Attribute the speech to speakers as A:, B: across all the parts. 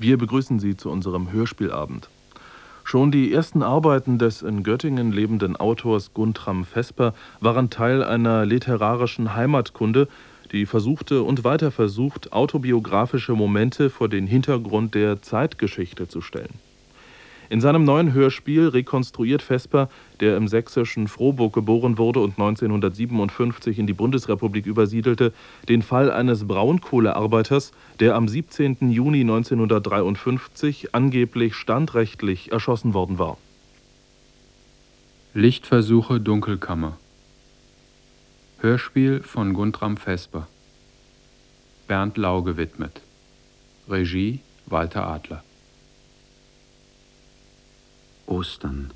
A: Wir begrüßen Sie zu unserem Hörspielabend. Schon die ersten Arbeiten des in Göttingen lebenden Autors Guntram Vesper waren Teil einer literarischen Heimatkunde, die versuchte und weiter versucht, autobiografische Momente vor den Hintergrund der Zeitgeschichte zu stellen. In seinem neuen Hörspiel rekonstruiert Vesper, der im sächsischen Frohburg geboren wurde und 1957 in die Bundesrepublik übersiedelte, den Fall eines Braunkohlearbeiters, der am 17. Juni 1953 angeblich standrechtlich erschossen worden war.
B: Lichtversuche Dunkelkammer. Hörspiel von Guntram Vesper. Bernd Lau gewidmet. Regie Walter Adler.
C: Ostern.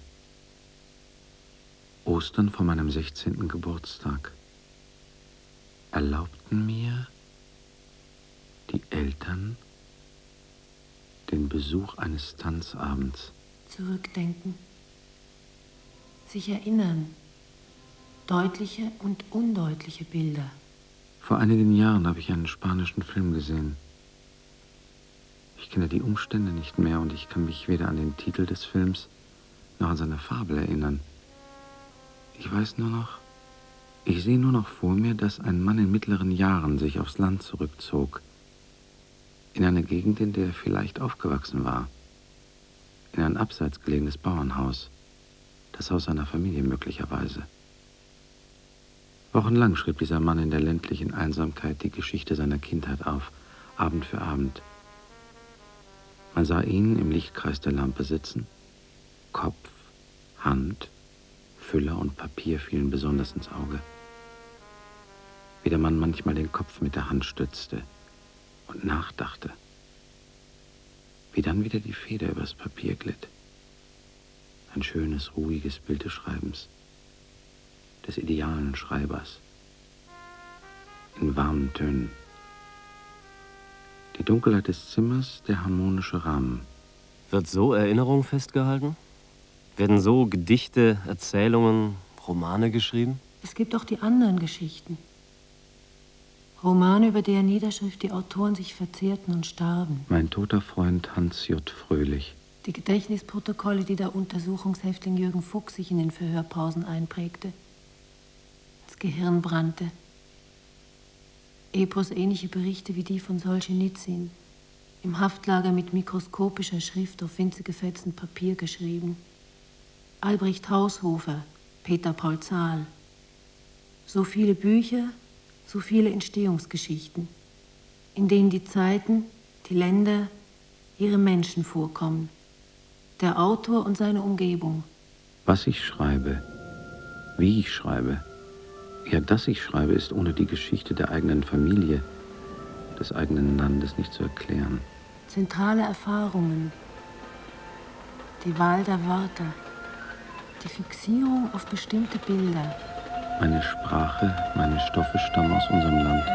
C: Ostern vor meinem 16. Geburtstag. Erlaubten mir die Eltern den Besuch eines Tanzabends.
D: Zurückdenken. Sich erinnern. Deutliche und undeutliche Bilder.
C: Vor einigen Jahren habe ich einen spanischen Film gesehen. Ich kenne die Umstände nicht mehr und ich kann mich weder an den Titel des Films noch an seine Fabel erinnern. Ich weiß nur noch, ich sehe nur noch vor mir, dass ein Mann in mittleren Jahren sich aufs Land zurückzog. In eine Gegend, in der er vielleicht aufgewachsen war. In ein abseits gelegenes Bauernhaus. Das Haus seiner Familie möglicherweise. Wochenlang schrieb dieser Mann in der ländlichen Einsamkeit die Geschichte seiner Kindheit auf, Abend für Abend. Man sah ihn im Lichtkreis der Lampe sitzen. Kopf, Hand, Füller und Papier fielen besonders ins Auge. Wie der Mann manchmal den Kopf mit der Hand stützte und nachdachte. Wie dann wieder die Feder übers Papier glitt. Ein schönes, ruhiges Bild des Schreibens. Des idealen Schreibers. In warmen Tönen. Die Dunkelheit des Zimmers, der harmonische Rahmen.
E: Wird so Erinnerung festgehalten? Werden so Gedichte, Erzählungen, Romane geschrieben?
D: Es gibt auch die anderen Geschichten. Romane, über deren Niederschrift die Autoren sich verzehrten und starben.
C: Mein toter Freund Hans J. Fröhlich.
D: Die Gedächtnisprotokolle, die der Untersuchungshäftling Jürgen Fuchs sich in den Verhörpausen einprägte. Das Gehirn brannte. Epos-ähnliche Berichte wie die von Solschenizyn. Im Haftlager mit mikroskopischer Schrift auf winzige Fetzen Papier geschrieben. Albrecht Haushofer, Peter Paul Zahl. So viele Bücher, so viele Entstehungsgeschichten, in denen die Zeiten, die Länder, ihre Menschen vorkommen. Der Autor und seine Umgebung.
C: Was ich schreibe, wie ich schreibe, ja, dass ich schreibe, ist ohne die Geschichte der eigenen Familie, des eigenen Landes nicht zu erklären.
D: Zentrale Erfahrungen, die Wahl der Wörter, die Fixierung auf bestimmte Bilder.
C: Meine Sprache, meine Stoffe stammen aus unserem Land.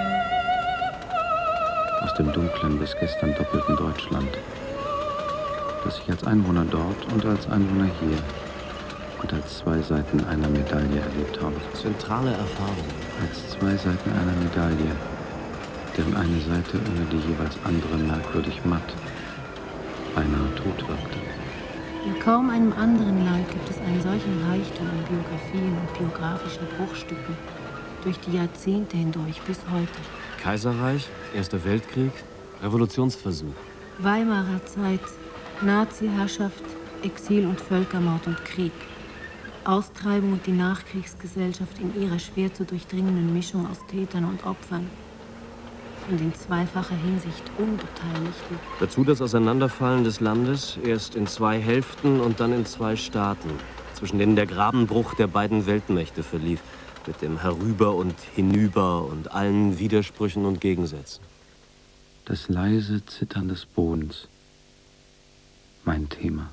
C: Aus dem dunklen, bis gestern doppelten Deutschland. Das ich als Einwohner dort und als Einwohner hier und als zwei Seiten einer Medaille erlebt habe.
E: Zentrale Erfahrung.
C: Als zwei Seiten einer Medaille, deren eine Seite ohne die jeweils andere merkwürdig matt, beinahe tot wirkte.
D: In kaum einem anderen Land gibt es einen solchen Reichtum an Biografien und biografischen Bruchstücken durch die Jahrzehnte hindurch bis heute.
E: Kaiserreich, Erster Weltkrieg, Revolutionsversuch.
D: Weimarer Zeit, Nazi-Herrschaft, Exil und Völkermord und Krieg. Austreibung und die Nachkriegsgesellschaft in ihrer schwer zu durchdringenden Mischung aus Tätern und Opfern. Und in zweifacher Hinsicht Unbeteiligten.
E: Dazu das Auseinanderfallen des Landes, erst in zwei Hälften und dann in zwei Staaten, zwischen denen der Grabenbruch der beiden Weltmächte verlief, mit dem Herüber und Hinüber und allen Widersprüchen und Gegensätzen.
C: Das leise Zittern des Bodens. Mein Thema.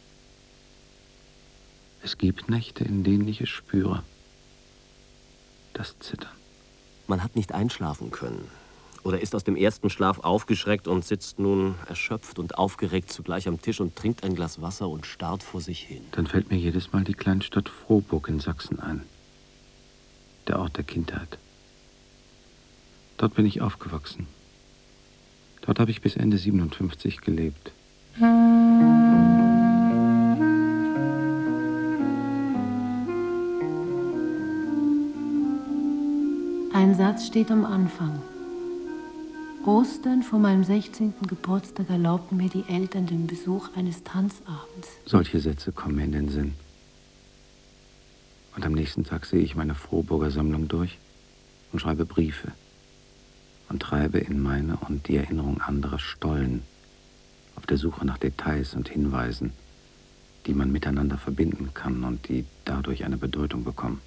C: Es gibt Nächte, in denen ich es spüre. Das Zittern.
E: Man hat nicht einschlafen können. Oder ist aus dem ersten Schlaf aufgeschreckt und sitzt nun erschöpft und aufgeregt zugleich am Tisch und trinkt ein Glas Wasser und starrt vor sich hin.
C: Dann fällt mir jedes Mal die Kleinstadt Frohburg in Sachsen ein. Der Ort der Kindheit. Dort bin ich aufgewachsen. Dort habe ich bis Ende 57 gelebt.
D: Ein Satz steht am Anfang. Ostern vor meinem 16. Geburtstag erlaubten mir die Eltern den Besuch eines Tanzabends.
C: Solche Sätze kommen mir in den Sinn. Und am nächsten Tag sehe ich meine Frohburger Sammlung durch und schreibe Briefe und treibe in meine und die Erinnerung anderer Stollen auf der Suche nach Details und Hinweisen, die man miteinander verbinden kann und die dadurch eine Bedeutung bekommen.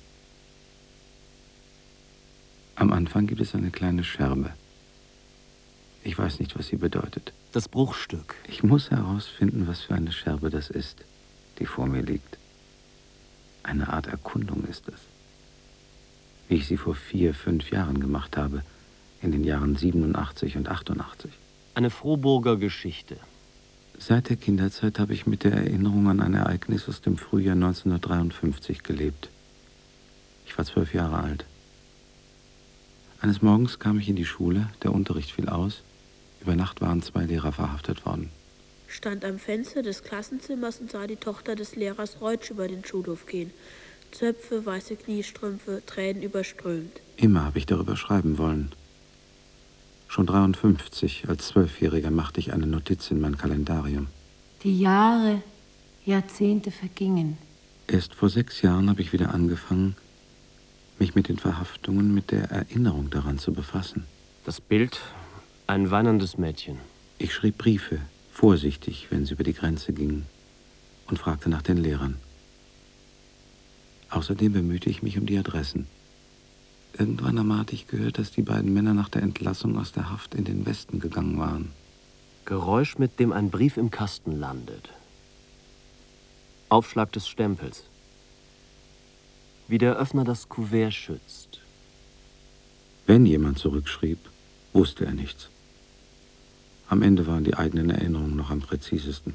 C: Am Anfang gibt es eine kleine Scherbe. Ich weiß nicht, was sie bedeutet.
E: Das Bruchstück.
C: Ich muss herausfinden, was für eine Scherbe das ist, die vor mir liegt. Eine Art Erkundung ist es. Wie ich sie vor 4, 5 Jahren gemacht habe, in den Jahren 87 und 88.
E: Eine Frohburger Geschichte.
C: Seit der Kinderzeit habe ich mit der Erinnerung an ein Ereignis aus dem Frühjahr 1953 gelebt. Ich war 12 Jahre alt. Eines Morgens kam ich in die Schule, der Unterricht fiel aus. Über Nacht waren 2 Lehrer verhaftet worden.
F: Ich stand am Fenster des Klassenzimmers und sah die Tochter des Lehrers Reutsch über den Schulhof gehen. Zöpfe, weiße Kniestrümpfe, Tränen überströmt.
C: Immer habe ich darüber schreiben wollen. Schon 53, als 12-Jähriger, machte ich eine Notiz in mein Kalendarium.
D: Die Jahre, Jahrzehnte vergingen.
C: Erst vor 6 Jahren habe ich wieder angefangen, mich mit den Verhaftungen, mit der Erinnerung daran zu befassen.
E: Das Bild, ein weinendes Mädchen.
C: Ich schrieb Briefe, vorsichtig, wenn sie über die Grenze gingen, und fragte nach den Lehrern. Außerdem bemühte ich mich um die Adressen. Irgendwann einmal hatte ich gehört, dass die beiden Männer nach der Entlassung aus der Haft in den Westen gegangen waren.
E: Geräusch, mit dem ein Brief im Kasten landet. Aufschlag des Stempels. Wie der Öffner das Kuvert schützt.
C: Wenn jemand zurückschrieb, wusste er nichts. Am Ende waren die eigenen Erinnerungen noch am präzisesten.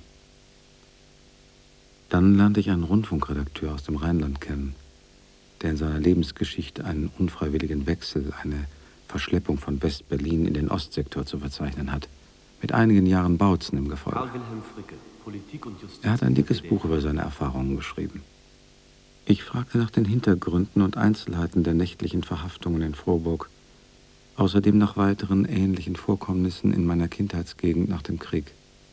C: Dann lernte ich einen Rundfunkredakteur aus dem Rheinland kennen, der in seiner Lebensgeschichte einen unfreiwilligen Wechsel, eine Verschleppung von West-Berlin in den Ostsektor zu verzeichnen hat, mit einigen Jahren Bautzen im Gefolge.
E: Karl Wilhelm Fricke, Politik und Justiz.
C: Er hat ein dickes Buch über seine Erfahrungen geschrieben. Ich fragte nach den Hintergründen und Einzelheiten der nächtlichen Verhaftungen in Frohburg, außerdem nach weiteren ähnlichen Vorkommnissen in meiner Kindheitsgegend nach dem Krieg.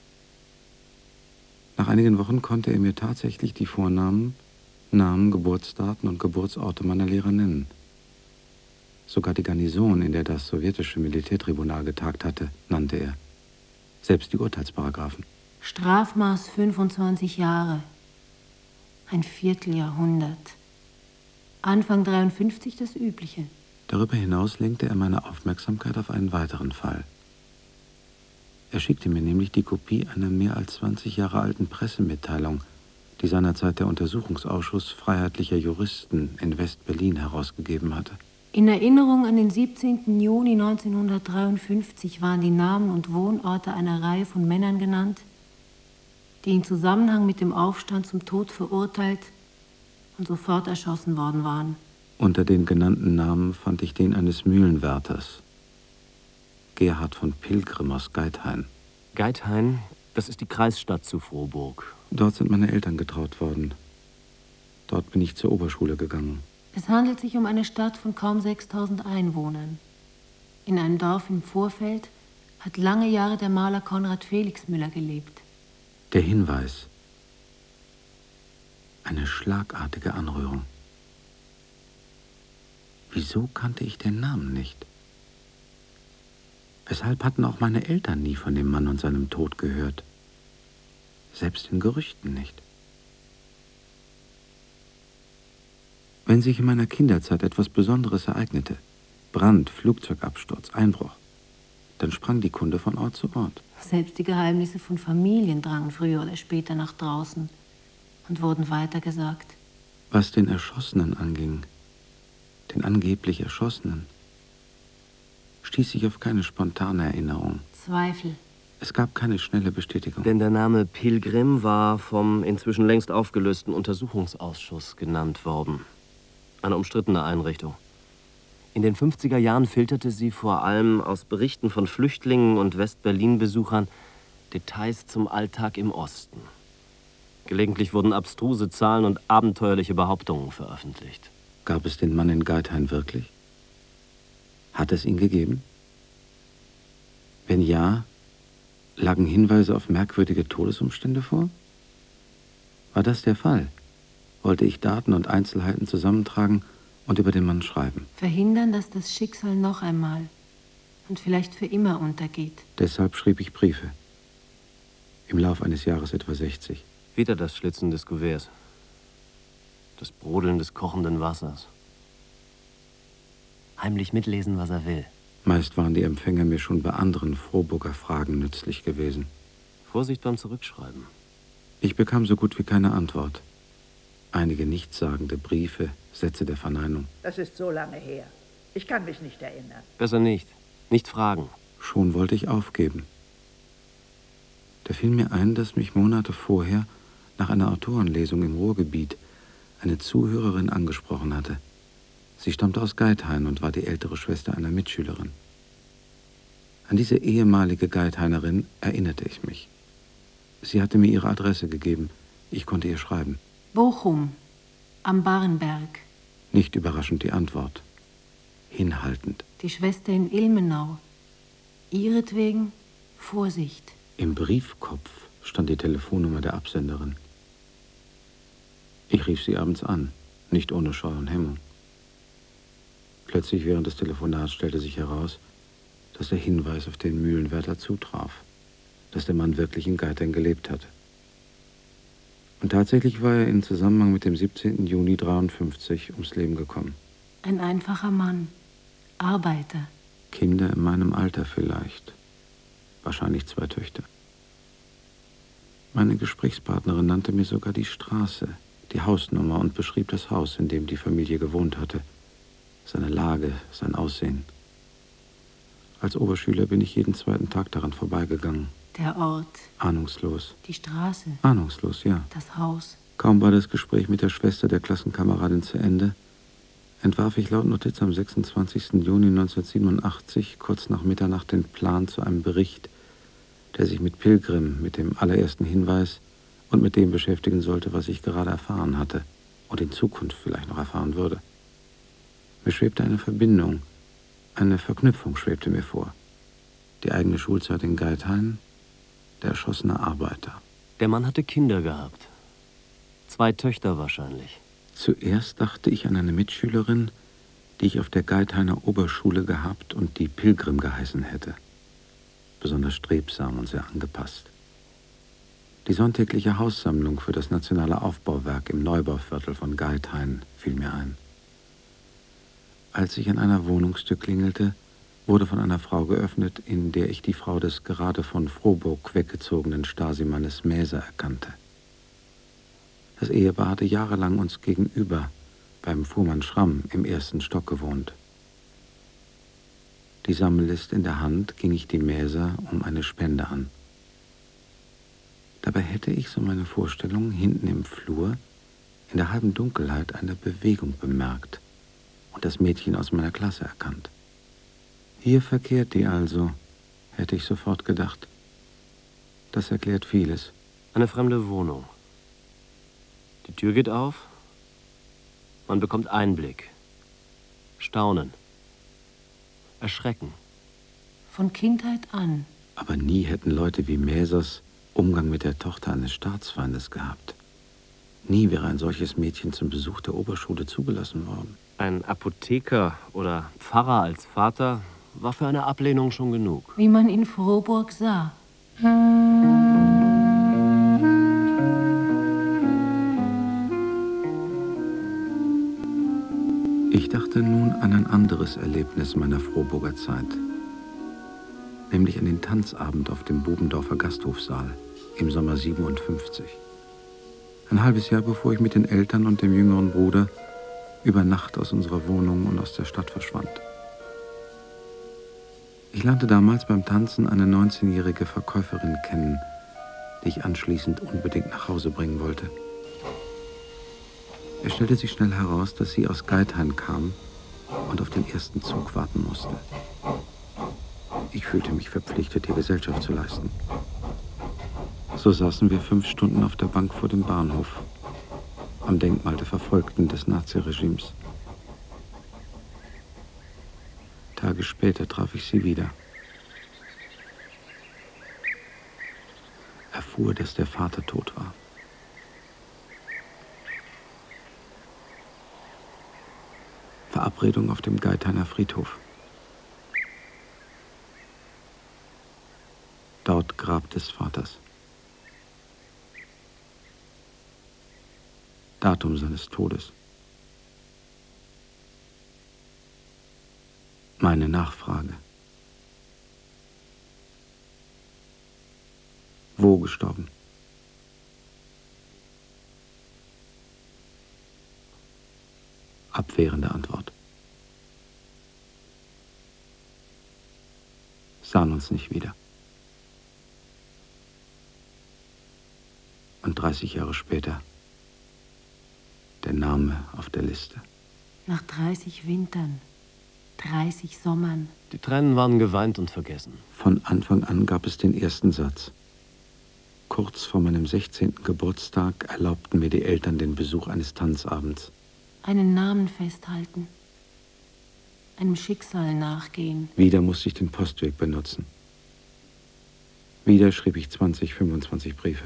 C: Nach einigen Wochen konnte er mir tatsächlich die Vornamen, Namen, Geburtsdaten und Geburtsorte meiner Lehrer nennen. Sogar die Garnison, in der das sowjetische Militärtribunal getagt hatte, nannte er. Selbst die Urteilsparagraphen.
D: Strafmaß 25 Jahre. Ein Vierteljahrhundert. Anfang 53 das Übliche.
C: Darüber hinaus lenkte er meine Aufmerksamkeit auf einen weiteren Fall. Er schickte mir nämlich die Kopie einer mehr als 20 Jahre alten Pressemitteilung, die seinerzeit der Untersuchungsausschuss freiheitlicher Juristen in West-Berlin herausgegeben hatte.
D: In Erinnerung an den 17. Juni 1953 waren die Namen und Wohnorte einer Reihe von Männern genannt, die in Zusammenhang mit dem Aufstand zum Tod verurteilt und sofort erschossen worden waren.
C: Unter den genannten Namen fand ich den eines Mühlenwärters, Gerhard von Pilgrim aus Geithain.
E: Geithain, das ist die Kreisstadt zu Frohburg.
C: Dort sind meine Eltern getraut worden. Dort bin ich zur Oberschule gegangen.
D: Es handelt sich um eine Stadt von kaum 6.000 Einwohnern. In einem Dorf im Vorfeld hat lange Jahre der Maler Konrad Felix Müller gelebt.
C: Der Hinweis. Eine schlagartige Anrührung. Wieso kannte ich den Namen nicht? Weshalb hatten auch meine Eltern nie von dem Mann und seinem Tod gehört? Selbst in Gerüchten nicht. Wenn sich in meiner Kinderzeit etwas Besonderes ereignete, Brand, Flugzeugabsturz, Einbruch, dann sprang die Kunde von Ort zu Ort.
D: Selbst die Geheimnisse von Familien drangen früher oder später nach draußen und wurden weitergesagt.
C: Was den Erschossenen anging, den angeblich Erschossenen, stieß ich auf keine spontane Erinnerung.
D: Zweifel.
C: Es gab keine schnelle Bestätigung.
E: Denn der Name Pilgrim war vom inzwischen längst aufgelösten Untersuchungsausschuss genannt worden. Eine umstrittene Einrichtung. In den 50er Jahren filterte sie vor allem aus Berichten von Flüchtlingen und West-Berlin-Besuchern Details zum Alltag im Osten. Gelegentlich wurden abstruse Zahlen und abenteuerliche Behauptungen veröffentlicht.
C: Gab es den Mann in Geithain wirklich? Hat es ihn gegeben? Wenn ja, lagen Hinweise auf merkwürdige Todesumstände vor? War das der Fall? Wollte ich Daten und Einzelheiten zusammentragen und über den Mann schreiben?
D: Verhindern, dass das Schicksal noch einmal und vielleicht für immer untergeht.
C: Deshalb schrieb ich Briefe. Im Lauf eines Jahres etwa 60.
E: Wieder das Schlitzen des Kuverts. Das Brodeln des kochenden Wassers. Heimlich mitlesen, was er will.
C: Meist waren die Empfänger mir schon bei anderen Frohburger Fragen nützlich gewesen.
E: Vorsicht beim Zurückschreiben.
C: Ich bekam so gut wie keine Antwort. Einige nichtssagende Briefe, Sätze der Verneinung.
G: Das ist so lange her. Ich kann mich nicht erinnern.
E: Besser nicht. Nicht fragen.
C: Schon wollte ich aufgeben. Da fiel mir ein, dass mich Monate vorher nach einer Autorenlesung im Ruhrgebiet eine Zuhörerin angesprochen hatte. Sie stammte aus Geithain und war die ältere Schwester einer Mitschülerin. An diese ehemalige Geithainerin erinnerte ich mich. Sie hatte mir ihre Adresse gegeben. Ich konnte ihr schreiben.
D: Bochum, am Barenberg.
C: Nicht überraschend die Antwort. Hinhaltend.
D: Die Schwester in Ilmenau. Ihretwegen Vorsicht.
C: Im Briefkopf stand die Telefonnummer der Absenderin. Ich rief sie abends an, nicht ohne Scheu und Hemmung. Plötzlich während des Telefonats stellte sich heraus, dass der Hinweis auf den Mühlenwärter zutraf, dass der Mann wirklich in Geithain gelebt hatte. Und tatsächlich war er in Zusammenhang mit dem 17. Juni 1953 ums Leben gekommen.
D: Ein einfacher Mann, Arbeiter.
C: Kinder in meinem Alter vielleicht. Wahrscheinlich 2 Töchter. Meine Gesprächspartnerin nannte mir sogar die Straße, die Hausnummer und beschrieb das Haus, in dem die Familie gewohnt hatte. Seine Lage, sein Aussehen. Als Oberschüler bin ich jeden zweiten Tag daran vorbeigegangen.
D: Der Ort.
C: Ahnungslos.
D: Die Straße.
C: Ahnungslos, ja.
D: Das Haus.
C: Kaum war das Gespräch mit der Schwester der Klassenkameradin zu Ende, entwarf ich laut Notiz am 26. Juni 1987, kurz nach Mitternacht, den Plan zu einem Bericht, der sich mit Pilgrim, mit dem allerersten Hinweis und mit dem beschäftigen sollte, was ich gerade erfahren hatte und in Zukunft vielleicht noch erfahren würde. Mir schwebte eine Verbindung, eine Verknüpfung schwebte mir vor. Die eigene Schulzeit in Geithain, der erschossene Arbeiter.
E: Der Mann hatte Kinder gehabt. 2 Töchter wahrscheinlich.
C: Zuerst dachte ich an eine Mitschülerin, die ich auf der Geithainer Oberschule gehabt und die Pilgrim geheißen hätte. Besonders strebsam und sehr angepasst. Die sonntägliche Haussammlung für das Nationale Aufbauwerk im Neubauviertel von Geithain fiel mir ein. Als ich an einer Wohnungstür klingelte, wurde von einer Frau geöffnet, in der ich die Frau des gerade von Frohburg weggezogenen Stasi-Mannes Mäser erkannte. Das Ehepaar hatte jahrelang uns gegenüber beim Fuhrmann Schramm im 1. Stock gewohnt. Die Sammelliste in der Hand ging ich die Mäser um eine Spende an. Dabei hätte ich, so meine Vorstellung, hinten im Flur in der halben Dunkelheit eine Bewegung bemerkt und das Mädchen aus meiner Klasse erkannt. Hier verkehrt die also, hätte ich sofort gedacht. Das erklärt vieles.
E: Eine fremde Wohnung. Die Tür geht auf. Man bekommt Einblick. Staunen. Erschrecken.
D: Von Kindheit an.
C: Aber nie hätten Leute wie Mäsers Umgang mit der Tochter eines Staatsfeindes gehabt. Nie wäre ein solches Mädchen zum Besuch der Oberschule zugelassen worden.
E: Ein Apotheker oder Pfarrer als Vater war für eine Ablehnung schon genug.
D: Wie man in Frohburg sah.
C: Ich dachte nun an ein anderes Erlebnis meiner Frohburger Zeit. Nämlich an den Tanzabend auf dem Bubendorfer Gasthofsaal im Sommer 57. Ein halbes Jahr bevor ich mit den Eltern und dem jüngeren Bruder über Nacht aus unserer Wohnung und aus der Stadt verschwand. Ich lernte damals beim Tanzen eine 19-jährige Verkäuferin kennen, die ich anschließend unbedingt nach Hause bringen wollte. Es stellte sich schnell heraus, dass sie aus Geithain kam und auf den ersten Zug warten musste. Ich fühlte mich verpflichtet, ihr Gesellschaft zu leisten. So saßen wir 5 Stunden auf der Bank vor dem Bahnhof, am Denkmal der Verfolgten des Naziregimes. Tage später traf ich sie wieder. Erfuhr, dass der Vater tot war. Verabredung auf dem Geithainer Friedhof. Dort Grab des Vaters. Datum seines Todes. Meine Nachfrage. Wo gestorben? Abwehrende Antwort. Sahen uns nicht wieder. Und 30 Jahre später der Name auf der Liste.
D: Nach 30 Wintern, 30 Sommern.
E: Die Tränen waren geweint und vergessen.
C: Von Anfang an gab es den ersten Satz. Kurz vor meinem 16. Geburtstag erlaubten mir die Eltern den Besuch eines Tanzabends.
D: Einen Namen festhalten. Einem Schicksal nachgehen.
C: Wieder musste ich den Postweg benutzen. Wieder schrieb ich 20, 25 Briefe.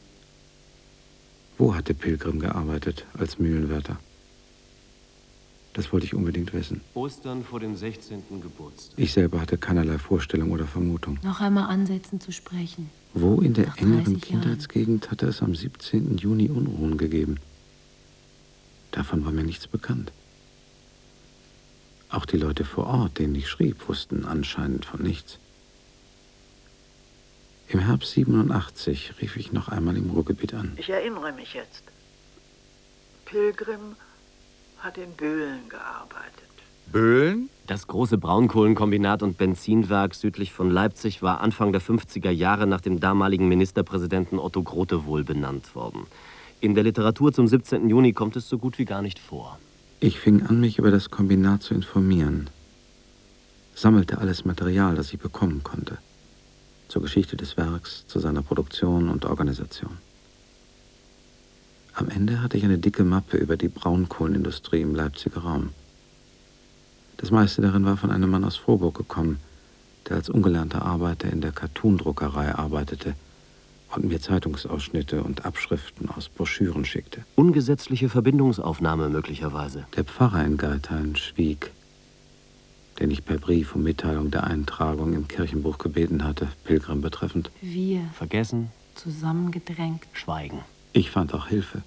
C: Wo hatte Pilgrim gearbeitet als Mühlenwärter? Das wollte ich unbedingt wissen.
E: Ostern vor dem 16. Geburtstag.
C: Ich selber hatte keinerlei Vorstellung oder Vermutung.
D: Noch einmal ansetzen zu sprechen.
C: Wo in der
D: Nach
C: engeren
D: 30 Jahren.
C: Kindheitsgegend hatte es am 17. Juni Unruhen gegeben? Davon war mir nichts bekannt. Auch die Leute vor Ort, denen ich schrieb, wussten anscheinend von nichts. Im Herbst 87 rief ich noch einmal im Ruhrgebiet an.
G: Ich erinnere mich jetzt. Pilgrim hat in Böhlen gearbeitet.
H: Böhlen?
E: Das große Braunkohlenkombinat und Benzinwerk südlich von Leipzig war Anfang der 50er Jahre nach dem damaligen Ministerpräsidenten Otto Grotewohl benannt worden. In der Literatur zum 17. Juni kommt es so gut wie gar nicht vor.
C: Ich fing an, mich über das Kombinat zu informieren. Sammelte alles Material, das ich bekommen konnte. Zur Geschichte des Werks, zu seiner Produktion und Organisation. Am Ende hatte ich eine dicke Mappe über die Braunkohlenindustrie im Leipziger Raum. Das meiste darin war von einem Mann aus Frohburg gekommen, der als ungelernter Arbeiter in der Cartoon-Druckerei arbeitete und mir Zeitungsausschnitte und Abschriften aus Broschüren schickte.
E: Ungesetzliche Verbindungsaufnahme möglicherweise.
C: Der Pfarrer in Geithain schwieg, den ich per Brief um Mitteilung der Eintragung im Kirchenbuch gebeten hatte, Pilgrim betreffend.
D: Wir,
E: Vergessen,
D: zusammengedrängt.
E: schweigen.
C: Ich fand auch Hilfe.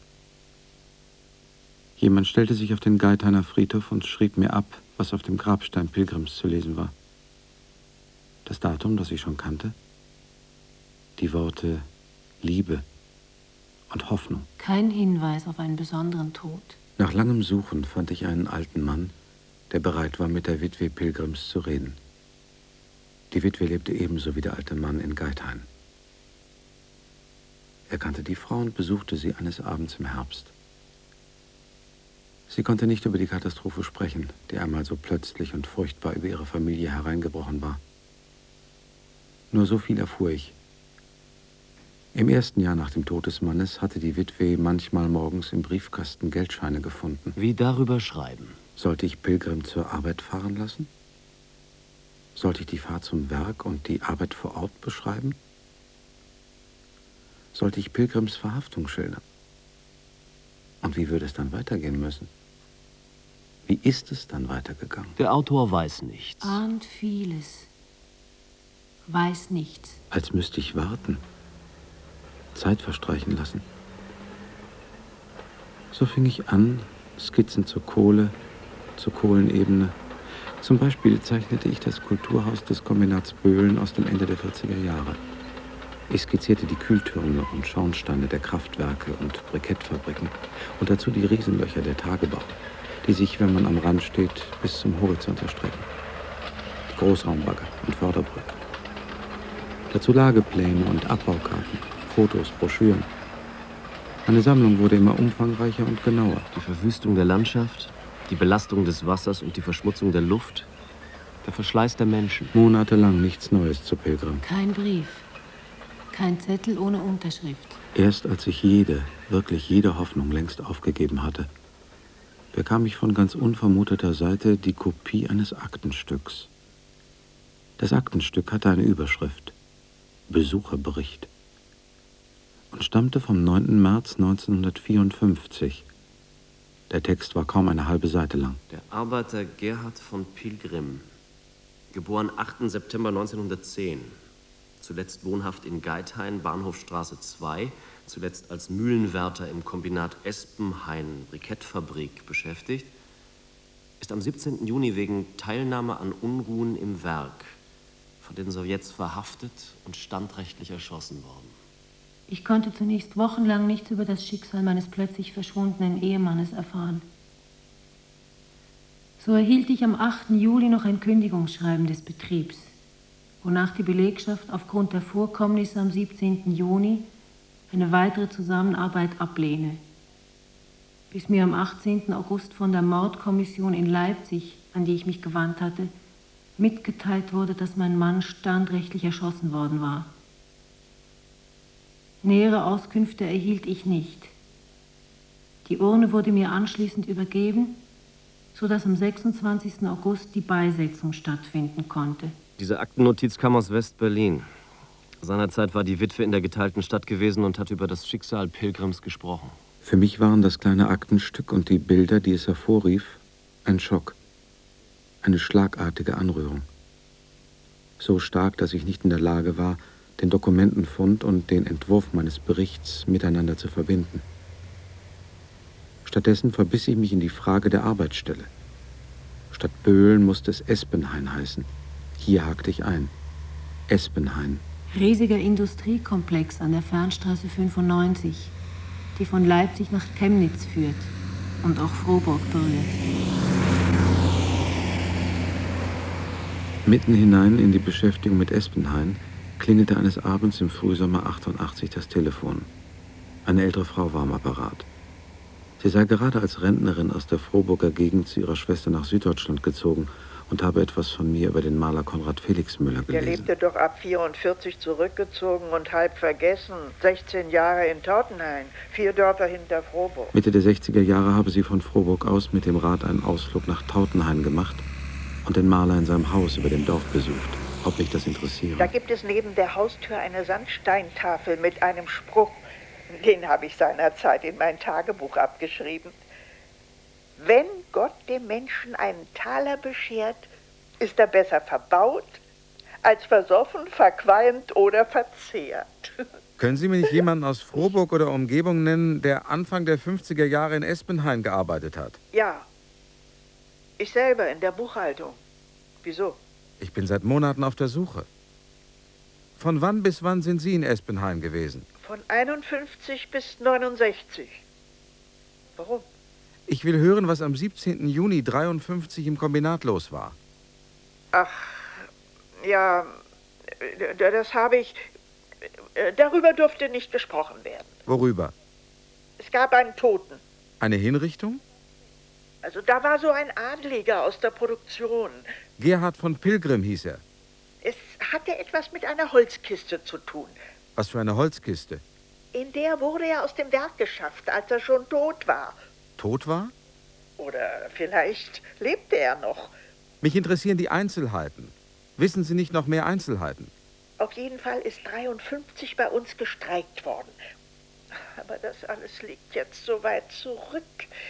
C: Jemand stellte sich auf den Geithainer Friedhof und schrieb mir ab, was auf dem Grabstein Pilgrims zu lesen war. Das Datum, das ich schon kannte. Die Worte Liebe und Hoffnung.
D: Kein Hinweis auf einen besonderen Tod.
C: Nach langem Suchen fand ich einen alten Mann, der bereit war, mit der Witwe Pilgrims zu reden. Die Witwe lebte ebenso wie der alte Mann in Geithain. Er kannte die Frau und besuchte sie eines Abends im Herbst. Sie konnte nicht über die Katastrophe sprechen, die einmal so plötzlich und furchtbar über ihre Familie hereingebrochen war. Nur so viel erfuhr ich. Im ersten Jahr nach dem Tod des Mannes hatte die Witwe manchmal morgens im Briefkasten Geldscheine gefunden.
E: Wie darüber schreiben.
C: Sollte ich Pilgrim zur Arbeit fahren lassen? Sollte ich die Fahrt zum Werk und die Arbeit vor Ort beschreiben? Sollte ich Pilgrims Verhaftung schildern? Und wie würde es dann weitergehen müssen? Wie ist es dann weitergegangen?
E: Der Autor weiß nichts.
D: Ahnt vieles. Weiß nichts.
C: Als müsste ich warten. Zeit verstreichen lassen. So fing ich an, Skizzen zur Kohle, zur Kohlenebene. Zum Beispiel zeichnete ich das Kulturhaus des Kombinats Böhlen aus dem Ende der 40er Jahre. Ich skizzierte die Kühltürme und Schornsteine der Kraftwerke und Brikettfabriken und dazu die Riesenlöcher der Tagebau, die sich, wenn man am Rand steht, bis zum Horizont erstrecken. Die Großraumbagger und Förderbrücken. Dazu Lagepläne und Abbaukarten, Fotos, Broschüren. Meine Sammlung wurde immer umfangreicher und genauer.
E: Die Verwüstung der Landschaft, Die Belastung des Wassers und die Verschmutzung der Luft, der Verschleiß der Menschen.
C: Monatelang nichts Neues zu Pilgrim.
D: Kein Brief, kein Zettel ohne Unterschrift.
C: Erst als ich wirklich jede Hoffnung längst aufgegeben hatte, bekam ich von ganz unvermuteter Seite die Kopie eines Aktenstücks. Das Aktenstück hatte eine Überschrift: Besucherbericht und stammte vom 9. März 1954. Der Text war kaum eine halbe Seite lang.
E: Der Arbeiter Gerhard von Pilgrim, geboren 8. September 1910, zuletzt wohnhaft in Geithain, Bahnhofstraße 2, zuletzt als Mühlenwärter im Kombinat Espenhain, Brikettfabrik beschäftigt, ist am 17. Juni wegen Teilnahme an Unruhen im Werk von den Sowjets verhaftet und standrechtlich erschossen worden.
D: Ich konnte zunächst wochenlang nichts über das Schicksal meines plötzlich verschwundenen Ehemannes erfahren. So erhielt ich am 8. Juli noch ein Kündigungsschreiben des Betriebs, wonach die Belegschaft aufgrund der Vorkommnisse am 17. Juni eine weitere Zusammenarbeit ablehne, bis mir am 18. August von der Mordkommission in Leipzig, an die ich mich gewandt hatte, mitgeteilt wurde, dass mein Mann standrechtlich erschossen worden war. Nähere Auskünfte erhielt ich nicht. Die Urne wurde mir anschließend übergeben, sodass am 26. August die Beisetzung stattfinden konnte.
E: Diese Aktennotiz kam aus West-Berlin. Seinerzeit war die Witwe in der geteilten Stadt gewesen und hat über das Schicksal Pilgrims gesprochen.
C: Für mich waren das kleine Aktenstück und die Bilder, die es hervorrief, ein Schock. Eine schlagartige Anrührung. So stark, dass ich nicht in der Lage war, den Dokumentenfund und den Entwurf meines Berichts miteinander zu verbinden. Stattdessen verbiss ich mich in die Frage der Arbeitsstelle. Statt Böhlen musste es Espenhain heißen. Hier hakte ich ein. Espenhain.
D: Riesiger Industriekomplex an der Fernstraße 95, die von Leipzig nach Chemnitz führt und auch Frohburg berührt.
C: Mitten hinein in die Beschäftigung mit Espenhain klingelte eines Abends im Frühsommer 88 das Telefon. Eine ältere Frau war am Apparat. Sie sei gerade als Rentnerin aus der Frohburger Gegend zu ihrer Schwester nach Süddeutschland gezogen und habe etwas von mir über den Maler Konrad Felix Müller gelesen.
G: Der lebte doch ab 44 zurückgezogen und halb vergessen. 16 Jahre in Tautenhain, 4 Dörfer hinter Frohburg.
C: Mitte der 60er Jahre habe sie von Frohburg aus mit dem Rad einen Ausflug nach Tautenhain gemacht und den Maler in seinem Haus über dem Dorf besucht. Ob mich das interessiere.
G: Da gibt es neben der Haustür eine Sandsteintafel mit einem Spruch. Den habe ich seinerzeit in mein Tagebuch abgeschrieben. Wenn Gott dem Menschen einen Taler beschert, ist er besser verbaut, als versoffen, verqualmt oder verzehrt.
C: Können Sie mir nicht jemanden aus Frohburg oder Umgebung nennen, der Anfang der 50er Jahre in Espenhain gearbeitet hat?
G: Ja, ich selber in der Buchhaltung. Wieso?
C: Ich bin seit Monaten auf der Suche. Von wann bis wann sind Sie in Espenhain gewesen?
G: Von 51 bis 69. Warum?
C: Ich will hören, was am 17. Juni 53 im Kombinat los war.
G: Ach, ja, das habe ich... Darüber durfte nicht gesprochen werden.
C: Worüber?
G: Es gab einen Toten.
C: Eine Hinrichtung?
G: Also da war so ein Adliger aus der Produktion.
C: Gerhard von Pilgrim hieß er.
G: Es hatte etwas mit einer Holzkiste zu tun.
C: Was für eine Holzkiste?
G: In der wurde er aus dem Werk geschafft, als er schon tot war.
C: Tot war?
G: Oder vielleicht lebte er noch.
C: Mich interessieren die Einzelheiten. Wissen Sie nicht noch mehr Einzelheiten?
G: Auf jeden Fall ist 53 bei uns gestreikt worden. Aber das alles liegt jetzt so weit zurück.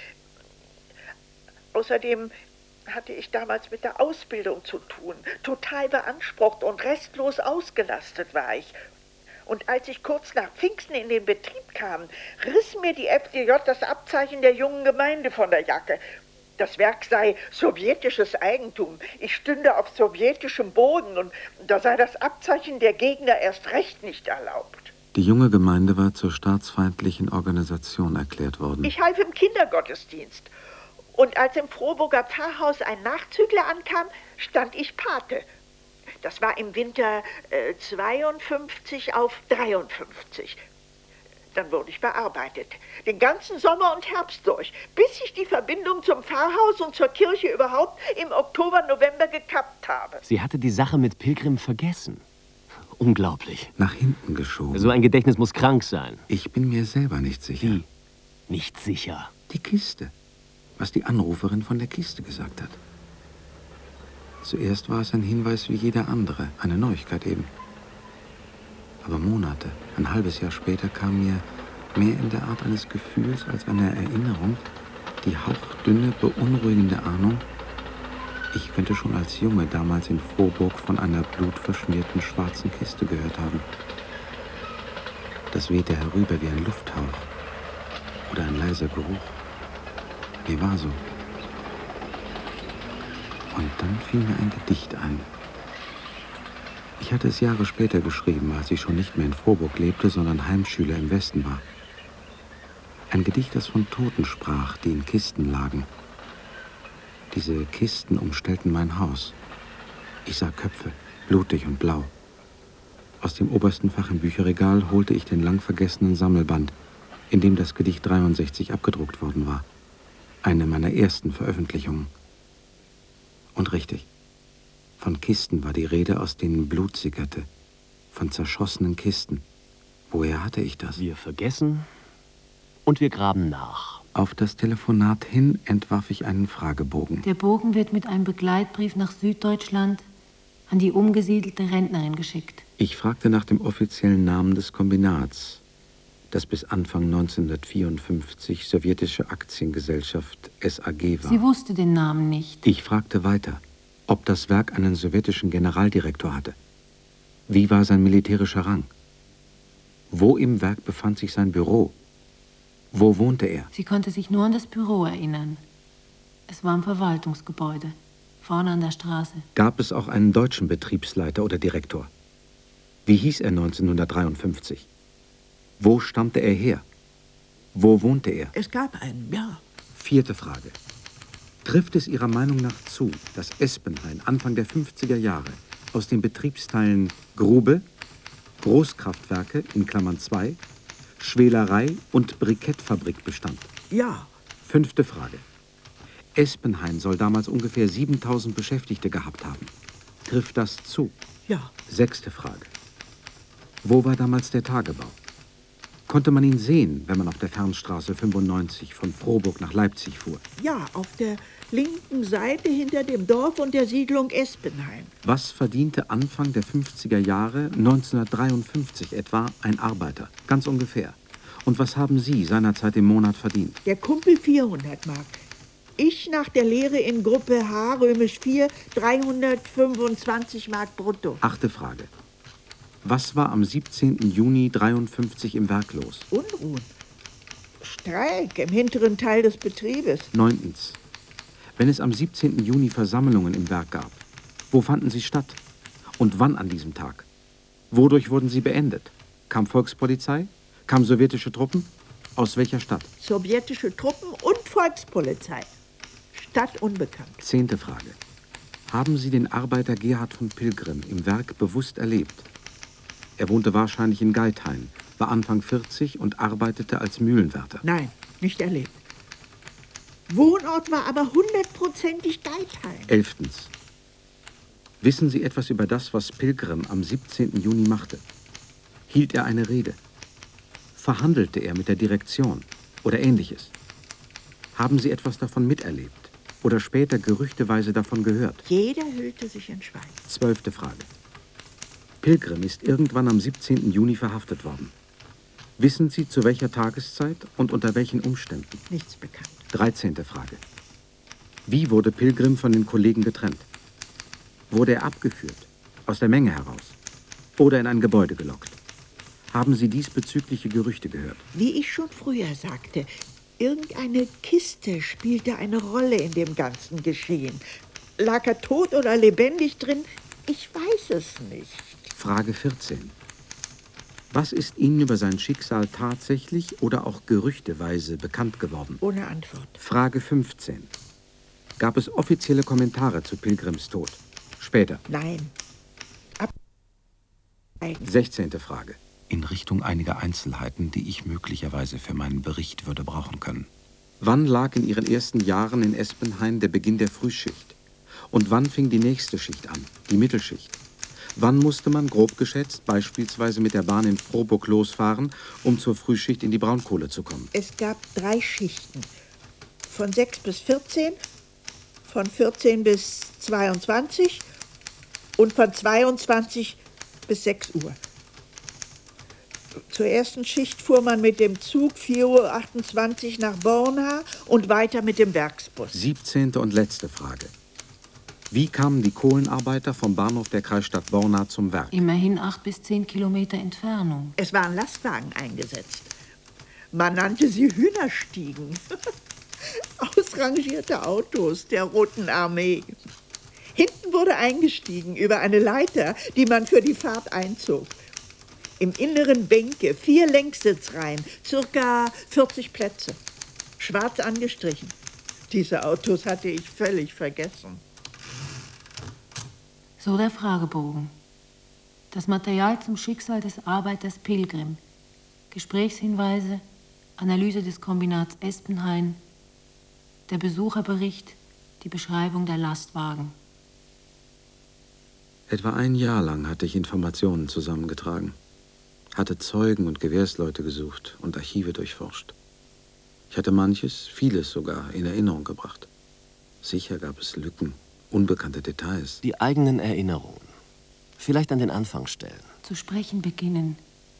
G: Außerdem hatte ich damals mit der Ausbildung zu tun. Total beansprucht und restlos ausgelastet war ich. Und als ich kurz nach Pfingsten in den Betrieb kam, riss mir die FDJ das Abzeichen der jungen Gemeinde von der Jacke. Das Werk sei sowjetisches Eigentum. Ich stünde auf sowjetischem Boden und da sei das Abzeichen der Gegner erst recht nicht erlaubt.
C: Die junge Gemeinde war zur staatsfeindlichen Organisation erklärt worden.
G: Ich half im Kindergottesdienst. Und als im Frohburger Pfarrhaus ein Nachzügler ankam, stand ich Pate. Das war im Winter 52 auf 53. Dann wurde ich bearbeitet. Den ganzen Sommer und Herbst durch, bis ich die Verbindung zum Pfarrhaus und zur Kirche überhaupt im Oktober, November gekappt habe.
E: Sie hatte die Sache mit Pilgrim vergessen. Unglaublich.
C: Nach hinten geschoben.
E: So ein Gedächtnis muss krank sein.
C: Ich bin mir selber nicht sicher.
E: Wie? Nicht sicher.
C: Die Kiste. Was die Anruferin von der Kiste gesagt hat. Zuerst war es ein Hinweis wie jeder andere. Eine Neuigkeit eben. Aber Monate, ein halbes Jahr später kam mir mehr in der Art eines Gefühls als einer Erinnerung die hauchdünne, beunruhigende Ahnung, ich könnte schon als Junge damals in Frohburg von einer blutverschmierten schwarzen Kiste gehört haben. Das wehte herüber wie ein Lufthauch oder ein leiser Geruch. Mir war so. Und dann fiel mir ein Gedicht ein. Ich hatte es Jahre später geschrieben, als ich schon nicht mehr in Frohburg lebte, sondern Heimschüler im Westen war. Ein Gedicht, das von Toten sprach, die in Kisten lagen. Diese Kisten umstellten mein Haus. Ich sah Köpfe, blutig und blau. Aus dem obersten Fach im Bücherregal holte ich den lang vergessenen Sammelband, in dem das Gedicht 63 abgedruckt worden war. Eine meiner ersten Veröffentlichungen. Und richtig. Von Kisten war die Rede, aus denen Blut sickerte. Von zerschossenen Kisten. Woher hatte ich das?
E: Wir vergessen und wir graben nach.
C: Auf das Telefonat hin entwarf ich einen Fragebogen.
D: Der Bogen wird mit einem Begleitbrief nach Süddeutschland an die umgesiedelte Rentnerin geschickt.
C: Ich fragte nach dem offiziellen Namen des Kombinats, das bis Anfang 1954 sowjetische Aktiengesellschaft SAG war.
D: Sie wusste den Namen nicht.
C: Ich fragte weiter, ob das Werk einen sowjetischen Generaldirektor hatte. Wie war sein militärischer Rang? Wo im Werk befand sich sein Büro? Wo wohnte er?
D: Sie konnte sich nur an das Büro erinnern. Es war im Verwaltungsgebäude, vorne an der Straße.
C: Gab es auch einen deutschen Betriebsleiter oder Direktor? Wie hieß er 1953? Wo stammte er her? Wo wohnte er?
G: Es gab einen, ja.
C: 4. Frage. Trifft es Ihrer Meinung nach zu, dass Espenhain Anfang der 50er Jahre aus den Betriebsteilen Grube, Großkraftwerke in Klammern 2, Schwelerei und Brikettfabrik bestand?
G: Ja.
C: 5. Frage. Espenhain soll damals ungefähr 7000 Beschäftigte gehabt haben. Trifft das zu?
G: Ja.
C: 6. Frage. Wo war damals der Tagebau? Konnte man ihn sehen, wenn man auf der Fernstraße 95 von Frohburg nach Leipzig fuhr?
G: Ja, auf der linken Seite hinter dem Dorf und der Siedlung Espenhain.
C: Was verdiente Anfang der 50er Jahre, 1953 etwa, ein Arbeiter? Ganz ungefähr. Und was haben Sie seinerzeit im Monat verdient?
G: Der Kumpel 400 Mark. Ich nach der Lehre in Gruppe H, römisch 4, 325 Mark brutto.
C: 8. Frage. Was war am 17. Juni 53 im Werk los?
G: Unruhen. Streik im hinteren Teil des Betriebes.
C: 9. Wenn es am 17. Juni Versammlungen im Werk gab, wo fanden sie statt? Und wann an diesem Tag? Wodurch wurden sie beendet? Kam Volkspolizei? Kamen sowjetische Truppen? Aus welcher Stadt?
G: Sowjetische Truppen und Volkspolizei. Stadt unbekannt.
C: 10. Frage. Haben Sie den Arbeiter Gerhard von Pilgrim im Werk bewusst erlebt? Er wohnte wahrscheinlich in Geithain, war Anfang 40 und arbeitete als Mühlenwärter.
G: Nein, nicht erlebt. Wohnort war aber 100%ig Geithain.
C: 11. Wissen Sie etwas über das, was Pilgrim am 17. Juni machte? Hielt er eine Rede? Verhandelte er mit der Direktion oder Ähnliches? Haben Sie etwas davon miterlebt oder später gerüchteweise davon gehört?
G: Jeder hüllte sich in Schweigen.
C: 12. Frage. Pilgrim ist irgendwann am 17. Juni verhaftet worden. Wissen Sie, zu welcher Tageszeit und unter welchen Umständen?
G: Nichts bekannt.
C: 13. Frage. Wie wurde Pilgrim von den Kollegen getrennt? Wurde er abgeführt, aus der Menge heraus oder in ein Gebäude gelockt? Haben Sie diesbezügliche Gerüchte gehört?
G: Wie ich schon früher sagte, irgendeine Kiste spielte eine Rolle in dem ganzen Geschehen. Lag er tot oder lebendig drin? Ich weiß es nicht.
C: Frage 14. Was ist Ihnen über sein Schicksal tatsächlich oder auch gerüchteweise bekannt geworden?
G: Ohne Antwort.
C: Frage 15. Gab es offizielle Kommentare zu Pilgrims Tod? Später.
G: Nein.
C: 16. Frage. in Richtung einiger Einzelheiten, die ich möglicherweise für meinen Bericht würde brauchen können. Wann lag in Ihren ersten Jahren in Espenhain der Beginn der Frühschicht? Und wann fing die nächste Schicht an, die Mittelschicht? Wann musste man, grob geschätzt, beispielsweise mit der Bahn in Frohburg losfahren, um zur Frühschicht in die Braunkohle zu kommen?
G: Es gab 3 Schichten. Von 6 bis 14, von 14 bis 22 und von 22 bis 6 Uhr. Zur ersten Schicht fuhr man mit dem Zug 4:28 Uhr nach Borna und weiter mit dem Werksbus.
C: 17. und letzte Frage. Wie kamen die Kohlenarbeiter vom Bahnhof der Kreisstadt Borna zum Werk?
D: Immerhin 8 bis 10 Kilometer Entfernung.
G: Es waren Lastwagen eingesetzt. Man nannte sie Hühnerstiegen. Ausrangierte Autos der Roten Armee. Hinten wurde eingestiegen über eine Leiter, die man für die Fahrt einzog. Im Inneren Bänke, 4 Längssitzreihen, circa 40 Plätze. Schwarz angestrichen. Diese Autos hatte ich völlig vergessen.
D: So der Fragebogen. Das Material zum Schicksal des Arbeiters Pilgrim. Gesprächshinweise, Analyse des Kombinats Espenhain, der Besucherbericht, die Beschreibung der Lastwagen.
C: Etwa ein Jahr lang hatte ich Informationen zusammengetragen, hatte Zeugen und Gewährsleute gesucht und Archive durchforscht. Ich hatte manches, vieles sogar, in Erinnerung gebracht. Sicher gab es Lücken, unbekannte Details.
E: Die eigenen Erinnerungen. Vielleicht an den Anfang stellen.
D: Zu sprechen beginnen.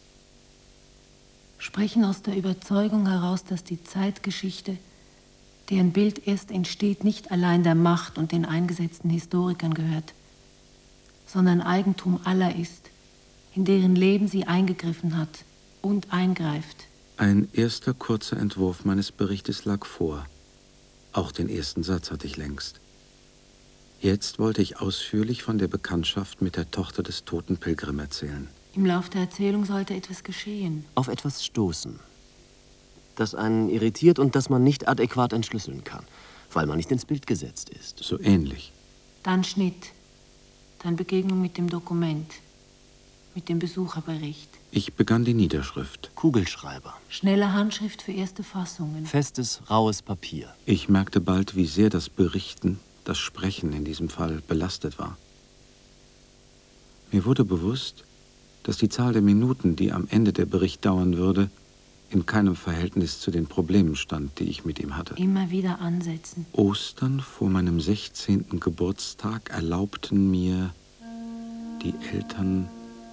D: Sprechen aus der Überzeugung heraus, dass die Zeitgeschichte, deren Bild erst entsteht, nicht allein der Macht und den eingesetzten Historikern gehört, sondern Eigentum aller ist, in deren Leben sie eingegriffen hat und eingreift.
C: Ein erster kurzer Entwurf meines Berichtes lag vor. Auch den ersten Satz hatte ich längst. Jetzt wollte ich ausführlich von der Bekanntschaft mit der Tochter des toten Pilgrim erzählen.
D: Im Lauf der Erzählung sollte etwas geschehen.
E: Auf etwas stoßen, das einen irritiert und das man nicht adäquat entschlüsseln kann, weil man nicht ins Bild gesetzt ist.
C: So ähnlich.
D: Dann Schnitt, dann Begegnung mit dem Dokument, mit dem Besucherbericht.
C: Ich begann die Niederschrift.
E: Kugelschreiber.
D: Schnelle Handschrift für erste Fassungen.
E: Festes, raues Papier.
C: Ich merkte bald, wie sehr das Berichten, das Sprechen in diesem Fall belastet war. Mir wurde bewusst, dass die Zahl der Minuten, die am Ende der Bericht dauern würde, in keinem Verhältnis zu den Problemen stand, die ich mit ihm hatte.
D: Immer wieder ansetzen.
C: Ostern vor meinem 16. Geburtstag erlaubten mir die Eltern,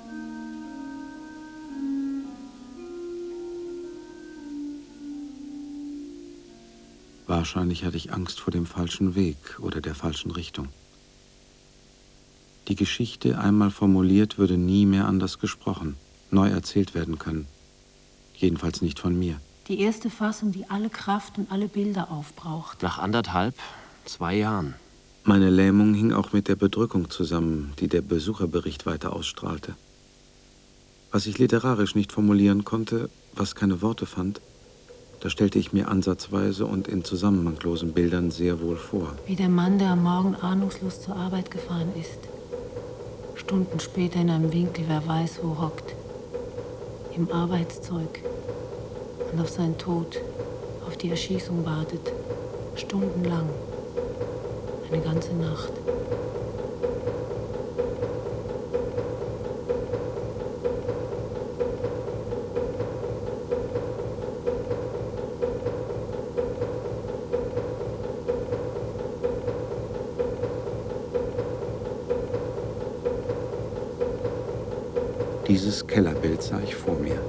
C: wahrscheinlich hatte ich Angst vor dem falschen Weg oder der falschen Richtung. Die Geschichte, einmal formuliert, würde nie mehr anders gesprochen, neu erzählt werden können. Jedenfalls nicht von mir.
D: Die erste Fassung, die alle Kraft und alle Bilder aufbraucht.
E: Nach 1,5, 2 Jahren.
C: Meine Lähmung hing auch mit der Bedrückung zusammen, die der Besucherbericht weiter ausstrahlte. Was ich literarisch nicht formulieren konnte, was keine Worte fand, da stellte ich mir ansatzweise und in zusammenhanglosen Bildern sehr wohl vor.
D: Wie der Mann, der am Morgen ahnungslos zur Arbeit gefahren ist. Stunden später in einem Winkel, wer weiß wo, hockt. Im Arbeitszeug. Und auf seinen Tod, auf die Erschießung wartet. Stundenlang. Eine ganze Nacht.
C: Dieses Kellerbild sah ich vor mir.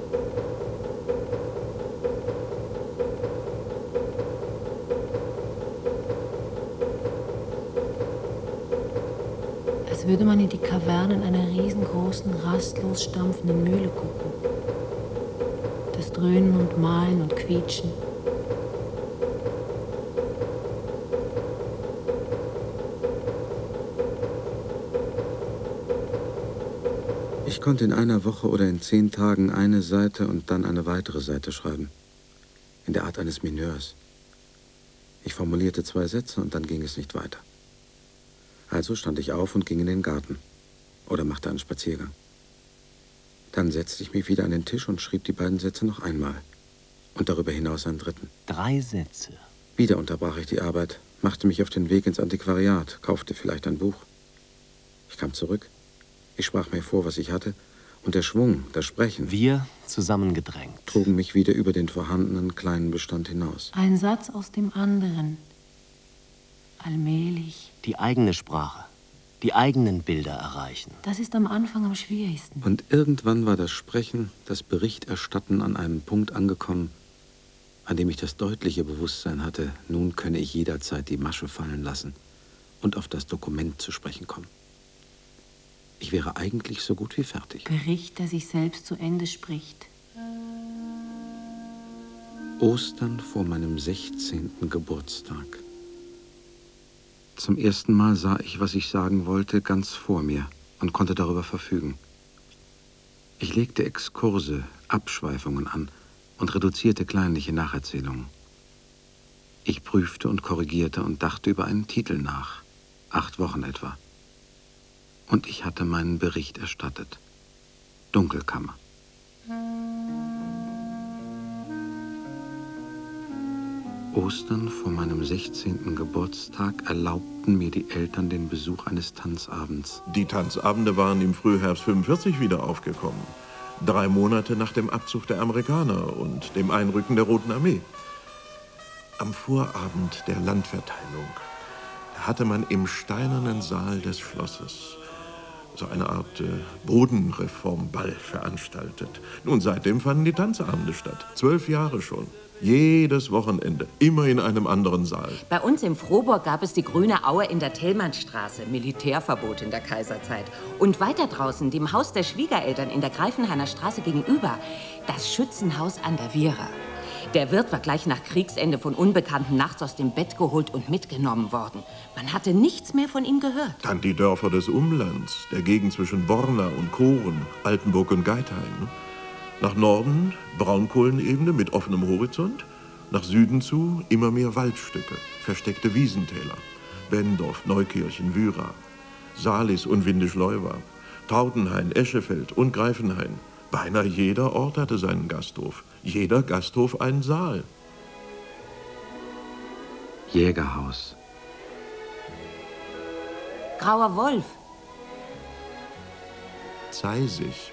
D: Als würde man in die Kavernen einer riesengroßen, rastlos stampfenden Mühle gucken. Das Dröhnen und Mahlen und Quietschen.
C: Ich konnte in einer Woche oder in 10 Tagen eine Seite und dann eine weitere Seite schreiben. In der Art eines Mineurs. Ich formulierte 2 Sätze und dann ging es nicht weiter. Also stand ich auf und ging in den Garten oder machte einen Spaziergang. Dann setzte ich mich wieder an den Tisch und schrieb die beiden Sätze noch einmal. Und darüber hinaus einen dritten.
E: 3 Sätze.
C: Wieder unterbrach ich die Arbeit, machte mich auf den Weg ins Antiquariat, kaufte vielleicht ein Buch. Ich kam zurück. Ich sprach mir vor, was ich hatte, und der Schwung, das Sprechen,
E: Wir zusammengedrängt.
C: trugen mich wieder über den vorhandenen kleinen Bestand hinaus.
D: Ein Satz aus dem anderen. Allmählich.
E: Die eigene Sprache, die eigenen Bilder erreichen.
D: Das ist am Anfang am schwierigsten.
C: Und irgendwann war das Sprechen, das Berichterstatten an einem Punkt angekommen, an dem ich das deutliche Bewusstsein hatte, nun könne ich jederzeit die Masche fallen lassen und auf das Dokument zu sprechen kommen. Ich wäre eigentlich so gut wie fertig.
D: Bericht, der sich selbst zu Ende spricht.
C: Ostern vor meinem 16. Geburtstag. Zum ersten Mal sah ich, was ich sagen wollte, ganz vor mir und konnte darüber verfügen. Ich legte Exkurse, Abschweifungen an und reduzierte kleinliche Nacherzählungen. Ich prüfte und korrigierte und dachte über einen Titel nach, 8 Wochen etwa. Und ich hatte meinen Bericht erstattet. Dunkelkammer. Ostern vor meinem 16. Geburtstag erlaubten mir die Eltern den Besuch eines Tanzabends.
H: Die Tanzabende waren im Frühherbst 45 wieder aufgekommen. 3 Monate nach dem Abzug der Amerikaner und dem Einrücken der Roten Armee. Am Vorabend der Landverteilung hatte man im steinernen Saal des Schlosses so eine Art Bodenreformball veranstaltet. Nun, seitdem fanden die Tanzabende statt. 12 Jahre schon. Jedes Wochenende, immer in einem anderen Saal.
I: Bei uns in Frohburg gab es die Grüne Aue in der Tellmannstraße, Militärverbot in der Kaiserzeit. Und weiter draußen, dem Haus der Schwiegereltern in der Greifenhainer Straße gegenüber, das Schützenhaus an der Viera. Der Wirt war gleich nach Kriegsende von Unbekannten nachts aus dem Bett geholt und mitgenommen worden. Man hatte nichts mehr von ihm gehört.
H: Dann die Dörfer des Umlands, der Gegend zwischen Borna und Koren, Altenburg und Geithain. Nach Norden Braunkohlenebene mit offenem Horizont, nach Süden zu immer mehr Waldstücke, versteckte Wiesentäler, Bendorf, Neukirchen, Wyra, Salis und Windischleuwer, Tautenhain, Eschefeld und Greifenhain. Beinahe jeder Ort hatte seinen Gasthof, jeder Gasthof einen Saal.
C: Jägerhaus.
I: Grauer Wolf.
H: Zeisig.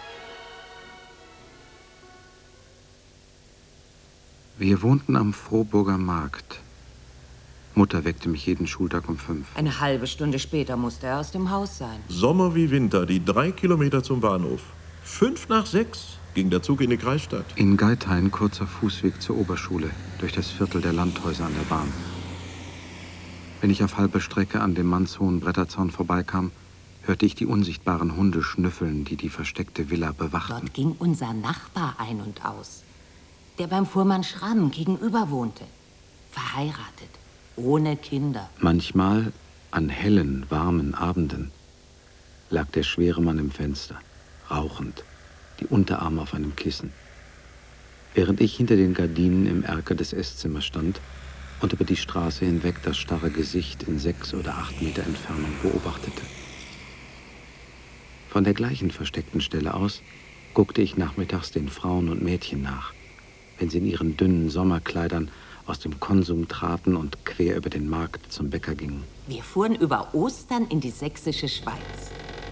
C: Wir wohnten am Frohburger Markt. Mutter weckte mich jeden Schultag um 5.
I: Eine halbe Stunde später musste er aus dem Haus sein.
H: Sommer wie Winter, die 3 Kilometer zum Bahnhof. 5 nach 6 ging der Zug in die Kreisstadt.
C: In Geithain kurzer Fußweg zur Oberschule, durch das Viertel der Landhäuser an der Bahn. Wenn ich auf halber Strecke an dem mannshohen Bretterzaun vorbeikam, hörte ich die unsichtbaren Hunde schnüffeln, die die versteckte Villa bewachten.
I: Dort ging unser Nachbar ein und aus, der beim Fuhrmann Schramm gegenüber wohnte. Verheiratet, ohne Kinder.
C: Manchmal, an hellen, warmen Abenden, lag der schwere Mann im Fenster, rauchend, die Unterarme auf einem Kissen. Während ich hinter den Gardinen im Erker des Esszimmers stand und über die Straße hinweg das starre Gesicht in 6 oder 8 Meter Entfernung beobachtete. Von der gleichen versteckten Stelle aus guckte ich nachmittags den Frauen und Mädchen nach, wenn sie in ihren dünnen Sommerkleidern aus dem Konsum traten und quer über den Markt zum Bäcker gingen.
I: Wir fuhren über Ostern in die sächsische Schweiz.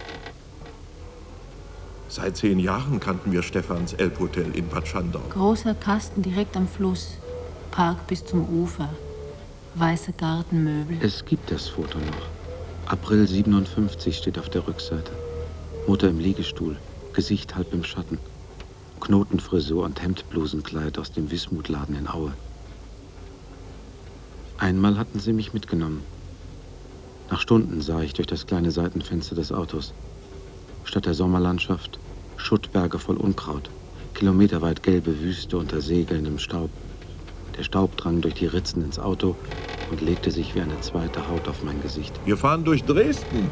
H: Seit 10 Jahren kannten wir Stephans Elbhotel in Bad Schandau.
D: Großer Kasten direkt am Fluss. Park bis zum Ufer. Weiße Gartenmöbel.
C: Es gibt das Foto noch. April 57 steht auf der Rückseite. Mutter im Liegestuhl, Gesicht halb im Schatten. Knotenfrisur und Hemdblusenkleid aus dem Wismutladen in Aue. Einmal hatten sie mich mitgenommen. Nach Stunden sah ich durch das kleine Seitenfenster des Autos. Statt der Sommerlandschaft Schuttberge voll Unkraut, kilometerweit gelbe Wüste unter segelndem Staub. Der Staub drang durch die Ritzen ins Auto und legte sich wie eine zweite Haut auf mein Gesicht.
H: Wir fahren durch Dresden.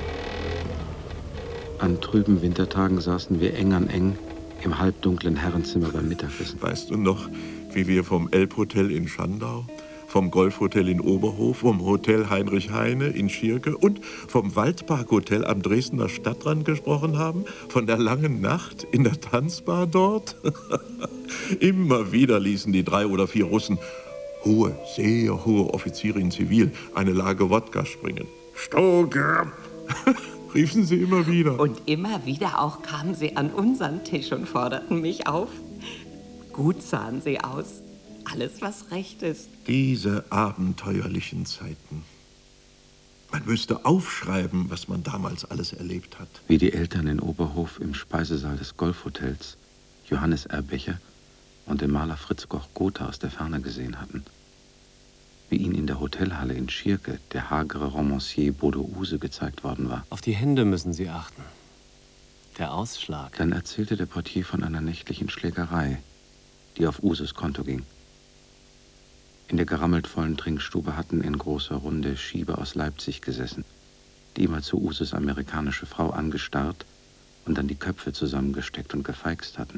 C: An trüben Wintertagen saßen wir eng an eng im halbdunklen Herrenzimmer beim Mittagessen.
H: Weißt du noch, wie wir vom Elbhotel in Schandau vom Golfhotel in Oberhof, vom Hotel Heinrich Heine in Schierke und vom Waldparkhotel am Dresdner Stadtrand gesprochen haben? Von der langen Nacht in der Tanzbar dort? Immer wieder ließen die 3 oder 4 Russen, hohe, sehr hohe Offiziere in Zivil, eine Lage Wodka springen. Stoker! Riefen sie immer wieder.
I: Und immer wieder auch kamen sie an unseren Tisch und forderten mich auf. Gut sahen sie aus. Alles, was recht ist.
H: Diese abenteuerlichen Zeiten. Man müsste aufschreiben, was man damals alles erlebt hat.
C: Wie die Eltern in Oberhof im Speisesaal des Golfhotels Johannes Erbecher und den Maler Fritz Koch-Gotha aus der Ferne gesehen hatten. Wie ihnen in der Hotelhalle in Schierke der hagere Romancier Bodo Use gezeigt worden war.
E: Auf die Hände müssen Sie achten. Der Ausschlag.
C: Dann erzählte der Portier von einer nächtlichen Schlägerei, die auf Uses Konto ging. In der gerammelt vollen Trinkstube hatten in großer Runde Schieber aus Leipzig gesessen, die immer zu Uses amerikanische Frau angestarrt und dann die Köpfe zusammengesteckt und gefeixt hatten.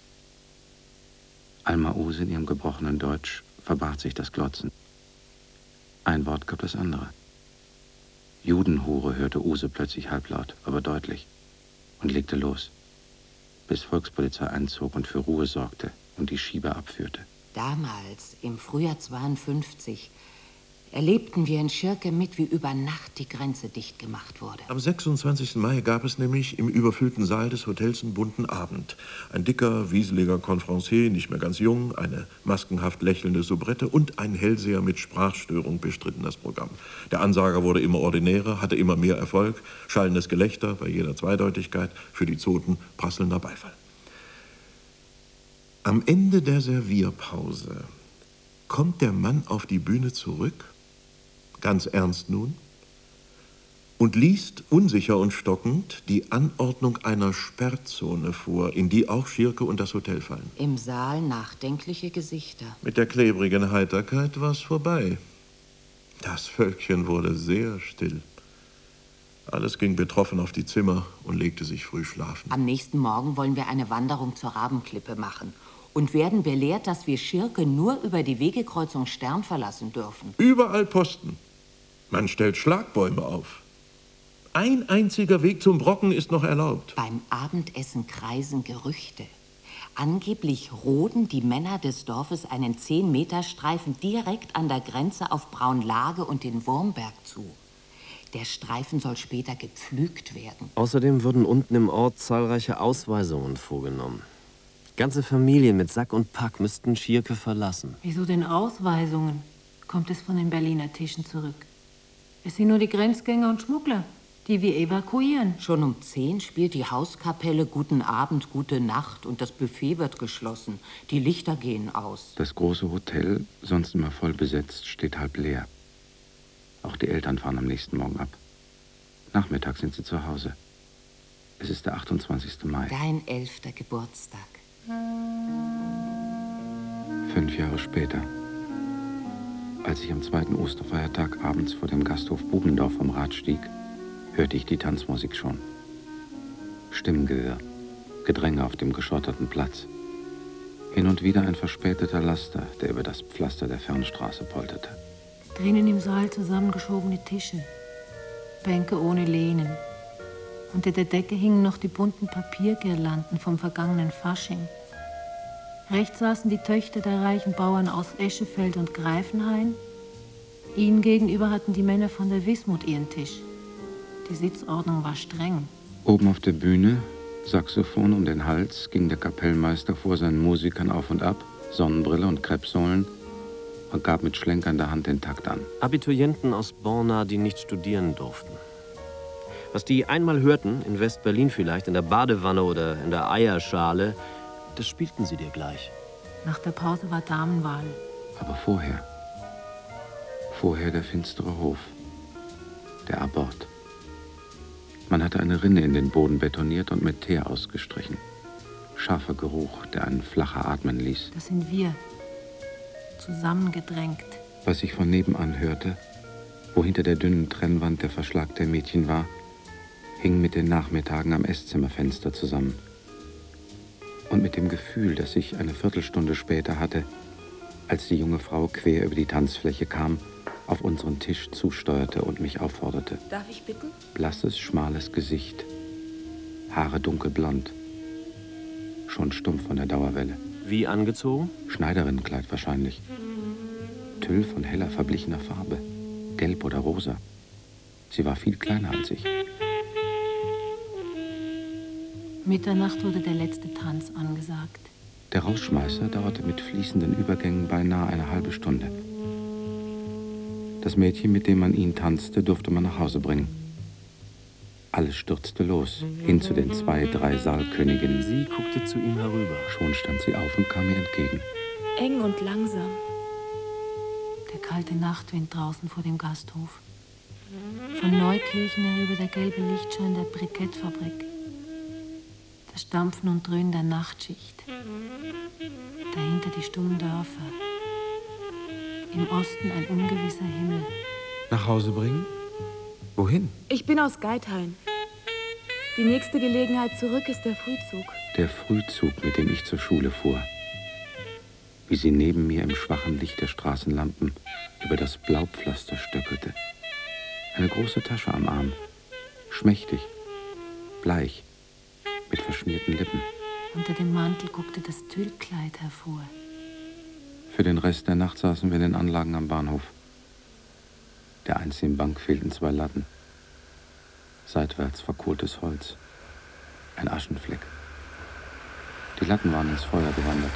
C: Alma Use in ihrem gebrochenen Deutsch verbat sich das Glotzen. Ein Wort gab das andere. Judenhure hörte Use plötzlich halblaut, aber deutlich und legte los, bis Volkspolizei einzog und für Ruhe sorgte und die Schieber abführte.
I: Damals, im Frühjahr 52, erlebten wir in Schierke mit, wie über Nacht die Grenze dicht gemacht wurde.
H: Am 26. Mai gab es nämlich im überfüllten Saal des Hotels einen bunten Abend. Ein dicker, wieseliger Konferencier, nicht mehr ganz jung, eine maskenhaft lächelnde Soubrette und ein Hellseher mit Sprachstörung bestritten das Programm. Der Ansager wurde immer ordinärer, hatte immer mehr Erfolg, schallendes Gelächter bei jeder Zweideutigkeit, für die Zoten prasselnder Beifall. Am Ende der Servierpause kommt der Mann auf die Bühne zurück, ganz ernst nun, und liest unsicher und stockend die Anordnung einer Sperrzone vor, in die auch Schierke und das Hotel fallen.
I: Im Saal nachdenkliche Gesichter.
H: Mit der klebrigen Heiterkeit war's vorbei. Das Völkchen wurde sehr still. Alles ging betroffen auf die Zimmer und legte sich früh schlafen.
I: Am nächsten Morgen wollen wir eine Wanderung zur Rabenklippe machen und werden belehrt, dass wir Schierke nur über die Wegekreuzung Stern verlassen dürfen.
H: Überall Posten. Man stellt Schlagbäume auf. Ein einziger Weg zum Brocken ist noch erlaubt.
I: Beim Abendessen kreisen Gerüchte. Angeblich roden die Männer des Dorfes einen 10-Meter-Streifen direkt an der Grenze auf Braunlage und den Wurmberg zu. Der Streifen soll später gepflügt werden.
E: Außerdem würden unten im Ort zahlreiche Ausweisungen vorgenommen. Ganze Familien mit Sack und Pack müssten Schierke verlassen.
D: Wieso denn Ausweisungen? Kommt es von den Berliner Tischen zurück? Es sind nur die Grenzgänger und Schmuggler, die wir evakuieren.
I: Schon um 10 spielt die Hauskapelle Guten Abend, Gute Nacht und das Buffet wird geschlossen. Die Lichter gehen aus.
C: Das große Hotel, sonst immer voll besetzt, steht halb leer. Auch die Eltern fahren am nächsten Morgen ab. Nachmittag sind sie zu Hause. Es ist der 28. Mai.
I: Dein 11. Geburtstag.
C: 5 Jahre später, als ich am 2. Osterfeiertag abends vor dem Gasthof Bubendorf vom Rad stieg, hörte ich die Tanzmusik schon. Stimmengewirr, Gedränge auf dem geschotterten Platz. Hin und wieder ein verspäteter Laster, der über das Pflaster der Fernstraße polterte.
D: Drinnen im Saal zusammengeschobene Tische, Bänke ohne Lehnen. Unter der Decke hingen noch die bunten Papiergirlanden vom vergangenen Fasching. Rechts saßen die Töchter der reichen Bauern aus Eschefeld und Greifenhain. Ihnen gegenüber hatten die Männer von der Wismut ihren Tisch. Die Sitzordnung war streng.
C: Oben auf der Bühne, Saxophon um den Hals, ging der Kapellmeister vor seinen Musikern auf und ab, Sonnenbrille und Kreppsohlen, und gab mit schlenkernder Hand den Takt an.
E: Abiturienten aus Borna, die nicht studieren durften. Was die einmal hörten, in West-Berlin vielleicht, in der Badewanne oder in der Eierschale, das spielten sie dir gleich.
D: Nach der Pause war Damenwahl.
C: Aber vorher der finstere Hof, der Abort. Man hatte eine Rinne in den Boden betoniert und mit Teer ausgestrichen. Scharfer Geruch, der einen flacher atmen ließ.
D: Das sind wir, zusammengedrängt.
C: Was ich von nebenan hörte, wo hinter der dünnen Trennwand der Verschlag der Mädchen war, hing mit den Nachmittagen am Esszimmerfenster zusammen. Und mit dem Gefühl, das ich eine Viertelstunde später hatte, als die junge Frau quer über die Tanzfläche kam, auf unseren Tisch zusteuerte und mich aufforderte.
I: Darf ich bitten?
C: Blasses, schmales Gesicht, Haare dunkelblond, schon stumpf von der Dauerwelle.
E: Wie angezogen?
C: Schneiderinnenkleid wahrscheinlich. Tüll von heller, verblichener Farbe, gelb oder rosa. Sie war viel kleiner als ich.
D: Mitternacht wurde der letzte Tanz angesagt.
C: Der Rausschmeißer dauerte mit fließenden Übergängen beinahe eine halbe Stunde. Das Mädchen, mit dem man ihn tanzte, durfte man nach Hause bringen. Alles stürzte los, hin zu den 2, 3 Saalköniginnen.
E: Sie guckte zu ihm herüber.
C: Schon stand sie auf und kam mir entgegen.
F: Eng und langsam.
D: Der kalte Nachtwind draußen vor dem Gasthof. Von Neukirchen herüber der gelbe Lichtschein der Brikettfabrik. Das Stampfen und Dröhnen der Nachtschicht. Dahinter die stummen Dörfer. Im Osten ein ungewisser Himmel.
C: Nach Hause bringen? Wohin?
F: Ich bin aus Geithain. Die nächste Gelegenheit zurück ist der Frühzug.
C: Der Frühzug, mit dem ich zur Schule fuhr. Wie sie neben mir im schwachen Licht der Straßenlampen über das Blaupflaster stöckelte. Eine große Tasche am Arm. Schmächtig. Bleich. Mit verschmierten Lippen.
D: Unter dem Mantel guckte das Tüllkleid hervor.
C: Für den Rest der Nacht saßen wir in den Anlagen am Bahnhof. Der einzigen Bank fehlten 2 Latten. Seitwärts verkohltes Holz. Ein Aschenfleck. Die Latten waren ins Feuer gewandert.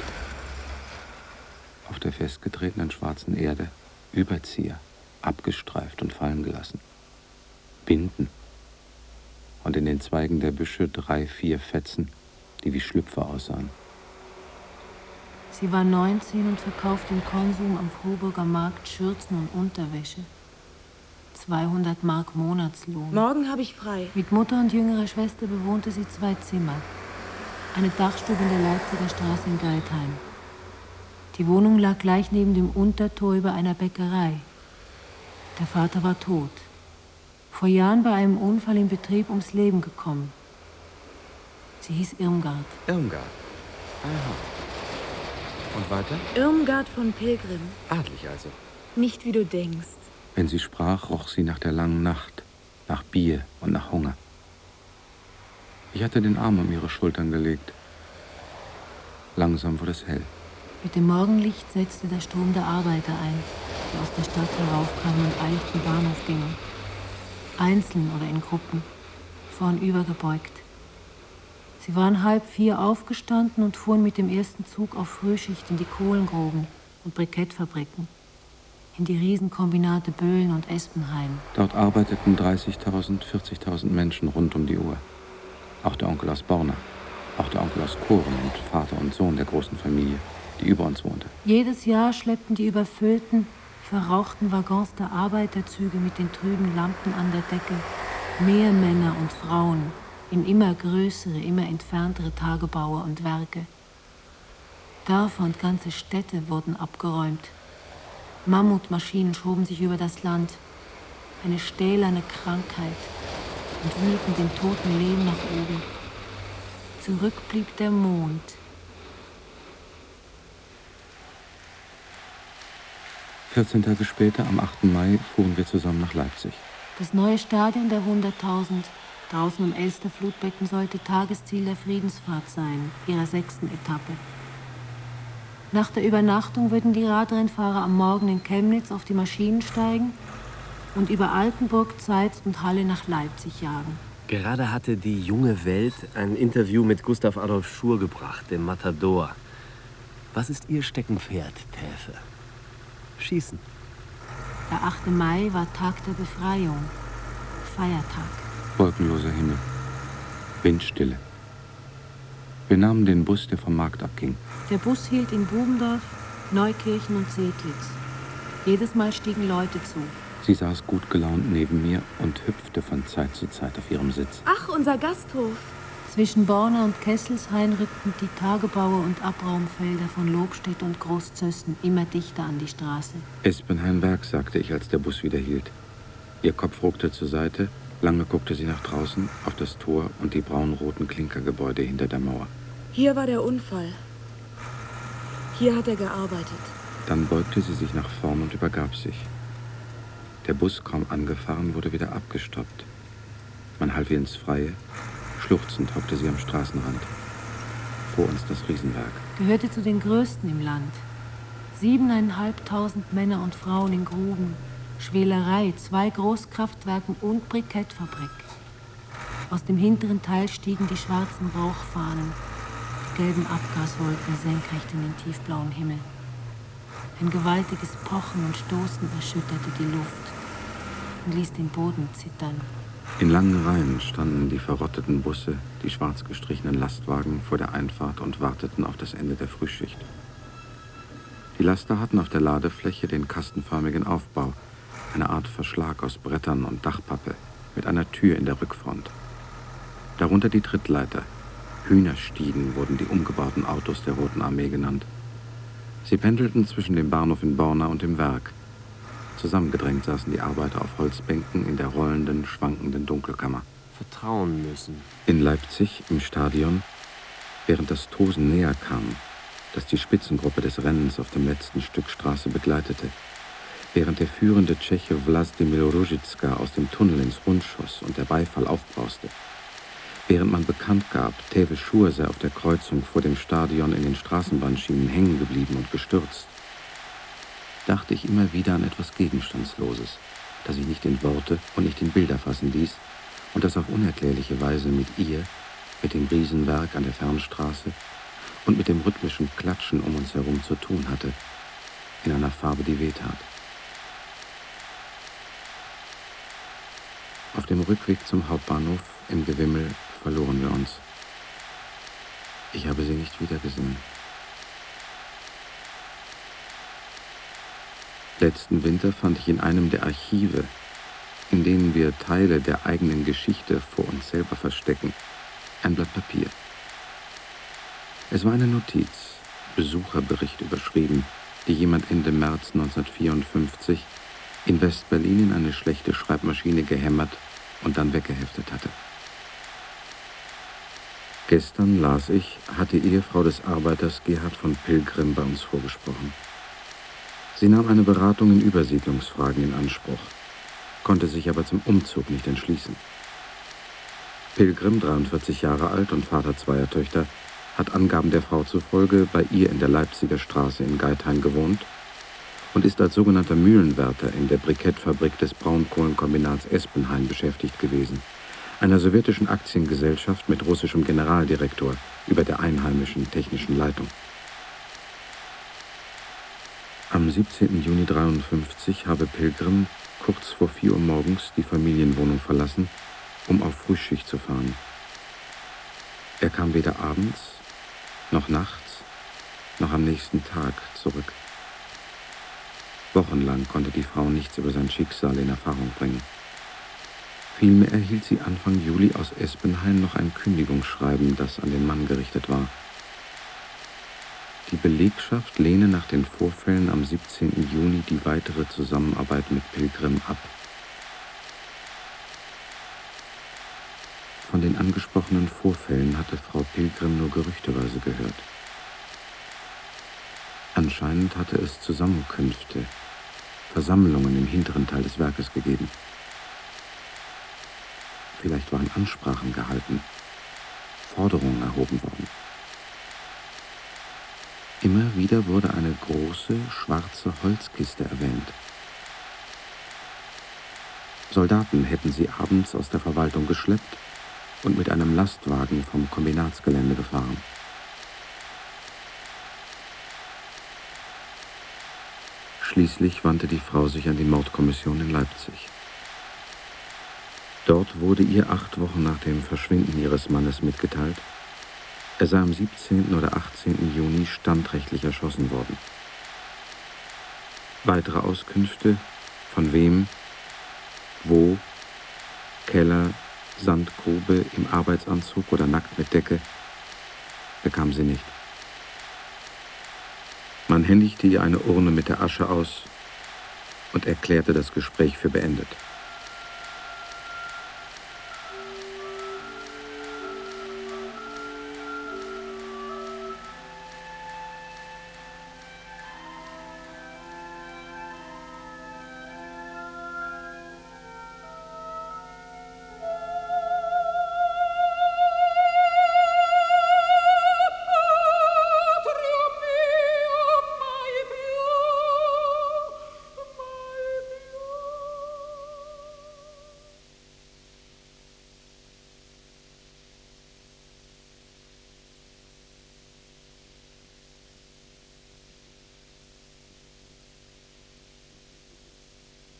C: Auf der festgetretenen schwarzen Erde Überzieher, abgestreift und fallen gelassen. Binden. Und in den Zweigen der Büsche 3, 4 Fetzen, die wie Schlüpfer aussahen.
D: Sie war 19 und verkaufte im Konsum am Frohburger Markt Schürzen und Unterwäsche. 200 Mark Monatslohn.
F: Morgen habe ich frei.
D: Mit Mutter und jüngerer Schwester bewohnte sie 2 Zimmer. Eine Dachstube in der Leipziger Straße in Geithain. Die Wohnung lag gleich neben dem Untertor über einer Bäckerei. Der Vater war tot. Vor Jahren bei einem Unfall im Betrieb ums Leben gekommen. Sie hieß Irmgard.
C: Irmgard. Aha. Und weiter?
F: Irmgard von Pilgrim.
C: Adlig also.
F: Nicht wie du denkst.
C: Wenn sie sprach, roch sie nach der langen Nacht, nach Bier und nach Hunger. Ich hatte den Arm um ihre Schultern gelegt. Langsam wurde es hell.
D: Mit dem Morgenlicht setzte der Strom der Arbeiter ein, die aus der Stadt heraufkamen und eilig zum Bahnhof gingen. Einzeln oder in Gruppen, vornüber gebeugt. Sie waren 3:30 aufgestanden und fuhren mit dem ersten Zug auf Frühschicht in die Kohlengruben und Brikettfabriken, in die Riesenkombinate Böhlen und Espenhain.
C: Dort arbeiteten 30.000, 40.000 Menschen rund um die Uhr. Auch der Onkel aus Borna, auch der Onkel aus Koren und Vater und Sohn der großen Familie, die über uns wohnte.
D: Jedes Jahr schleppten die überfüllten, verrauchten Waggons der Arbeiterzüge mit den trüben Lampen an der Decke mehr Männer und Frauen in immer größere, immer entferntere Tagebaue und Werke. Dörfer und ganze Städte wurden abgeräumt. Mammutmaschinen schoben sich über das Land, eine stählerne Krankheit, und wühlten dem toten Lehm nach oben. Zurück blieb der Mond.
C: ...14 Tage später, am 8. Mai, fuhren wir zusammen nach Leipzig.
D: Das neue Stadion der 100.000, draußen am Elsterflutbecken, sollte Tagesziel der Friedensfahrt sein, ihrer 6. Etappe. Nach der Übernachtung würden die Radrennfahrer am Morgen in Chemnitz auf die Maschinen steigen und über Altenburg, Zeitz und Halle nach Leipzig jagen.
E: Gerade hatte die junge Welt ein Interview mit Gustav Adolf Schur gebracht, dem Matador. Was ist Ihr Steckenpferd, Täfe? Schießen.
D: Der 8. Mai war Tag der Befreiung, Feiertag.
C: Wolkenloser Himmel, Windstille. Wir nahmen den Bus, der vom Markt abging.
D: Der Bus hielt in Bubendorf, Neukirchen und Seedlitz. Jedes Mal stiegen Leute zu.
C: Sie saß gut gelaunt neben mir und hüpfte von Zeit zu Zeit auf ihrem Sitz.
F: Ach, unser Gasthof.
D: Zwischen Borna und Kesselshain rückten die Tagebaue und Abraumfelder von Lobstedt und Großzösten immer dichter an die Straße.
C: Espenhain-Werk, sagte ich, als der Bus wieder hielt. Ihr Kopf ruckte zur Seite, lange guckte sie nach draußen, auf das Tor und die braunroten Klinkergebäude hinter der Mauer.
F: Hier war der Unfall. Hier hat er gearbeitet.
C: Dann beugte sie sich nach vorn und übergab sich. Der Bus, kaum angefahren, wurde wieder abgestoppt. Man half ihr ins Freie. Schluchzend hockte sie am Straßenrand. Vor uns das Riesenwerk.
D: Gehörte zu den größten im Land. 7.500 Männer und Frauen in Gruben, Schwelerei, 2 Großkraftwerken und Brikettfabrik. Aus dem hinteren Teil stiegen die schwarzen Rauchfahnen, die gelben Abgaswolken senkrecht in den tiefblauen Himmel. Ein gewaltiges Pochen und Stoßen erschütterte die Luft und ließ den Boden zittern.
C: In langen Reihen standen die verrotteten Busse, die schwarz gestrichenen Lastwagen vor der Einfahrt und warteten auf das Ende der Frühschicht. Die Laster hatten auf der Ladefläche den kastenförmigen Aufbau, eine Art Verschlag aus Brettern und Dachpappe mit einer Tür in der Rückfront. Darunter die Trittleiter. Hühnerstiegen wurden die umgebauten Autos der Roten Armee genannt. Sie pendelten zwischen dem Bahnhof in Borna und dem Werk. Zusammengedrängt saßen die Arbeiter auf Holzbänken in der rollenden, schwankenden Dunkelkammer.
E: Vertrauen müssen.
C: In Leipzig, im Stadion, während das Tosen näher kam, das die Spitzengruppe des Rennens auf dem letzten Stück Straße begleitete, während der führende Tscheche Wladimir Ruzicka aus dem Tunnel ins Rund schoss und der Beifall aufbrauste, während man bekannt gab, Teve Schur sei auf der Kreuzung vor dem Stadion in den Straßenbahnschienen hängen geblieben und gestürzt, dachte ich immer wieder an etwas Gegenstandsloses, das ich nicht in Worte und nicht in Bilder fassen ließ und das auf unerklärliche Weise mit ihr, mit dem Riesenwerk an der Fernstraße und mit dem rhythmischen Klatschen um uns herum zu tun hatte, in einer Farbe, die wehtat. Auf dem Rückweg zum Hauptbahnhof im Gewimmel verloren wir uns. Ich habe sie nicht wiedergesehen. Letzten Winter fand ich in einem der Archive, in denen wir Teile der eigenen Geschichte vor uns selber verstecken, ein Blatt Papier. Es war eine Notiz, Besucherbericht überschrieben, die jemand Ende März 1954 in West-Berlin in eine schlechte Schreibmaschine gehämmert und dann weggeheftet hatte. Gestern, las ich, hat die Ehefrau des Arbeiters Gerhard von Pilgrim bei uns vorgesprochen. Sie nahm eine Beratung in Übersiedlungsfragen in Anspruch, konnte sich aber zum Umzug nicht entschließen. Pilgrim, 43 Jahre alt und Vater 2 Töchter, hat Angaben der Frau zufolge bei ihr in der Leipziger Straße in Geithain gewohnt und ist als sogenannter Mühlenwärter in der Brikettfabrik des Braunkohlenkombinats Espenhain beschäftigt gewesen, einer sowjetischen Aktiengesellschaft mit russischem Generaldirektor über der einheimischen technischen Leitung. Am 17. Juni 1953 habe Pilgrim kurz vor 4 Uhr morgens die Familienwohnung verlassen, um auf Frühschicht zu fahren. Er kam weder abends, noch nachts, noch am nächsten Tag zurück. Wochenlang konnte die Frau nichts über sein Schicksal in Erfahrung bringen. Vielmehr erhielt sie Anfang Juli aus Espenhain noch ein Kündigungsschreiben, das an den Mann gerichtet war. Die Belegschaft lehne nach den Vorfällen am 17. Juni die weitere Zusammenarbeit mit Pilgrim ab. Von den angesprochenen Vorfällen hatte Frau Pilgrim nur gerüchteweise gehört. Anscheinend hatte es Zusammenkünfte, Versammlungen im hinteren Teil des Werkes gegeben. Vielleicht waren Ansprachen gehalten, Forderungen erhoben worden. Immer wieder wurde eine große, schwarze Holzkiste erwähnt. Soldaten hätten sie abends aus der Verwaltung geschleppt und mit einem Lastwagen vom Kombinatsgelände gefahren. Schließlich wandte die Frau sich an die Mordkommission in Leipzig. Dort wurde ihr 8 Wochen nach dem Verschwinden ihres Mannes mitgeteilt, er sei am 17. oder 18. Juni standrechtlich erschossen worden. Weitere Auskünfte, von wem, wo, Keller, Sandgrube, im Arbeitsanzug oder nackt mit Decke, bekam sie nicht. Man händigte ihr eine Urne mit der Asche aus und erklärte das Gespräch für beendet.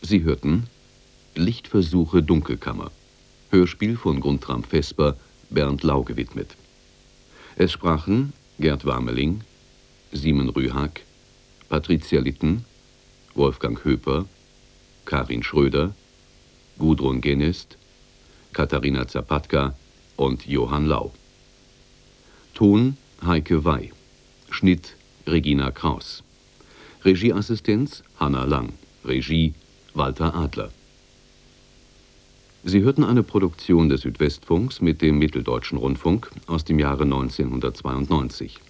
J: Sie hörten Lichtversuche Dunkelkammer. Hörspiel von Guntram Vesper, Bernd Lau gewidmet. Es sprachen Gerd Warmeling, Simon Rühag, Patricia Litten, Wolfgang Höper, Karin Schröder, Gudrun Genest, Katharina Zapatka und Johann Lau. Ton Heike Wey. Schnitt Regina Kraus. Regieassistenz Hanna Lang. Regie Walter Adler. Sie hörten eine Produktion des Südwestfunks mit dem Mitteldeutschen Rundfunk aus dem Jahre 1992.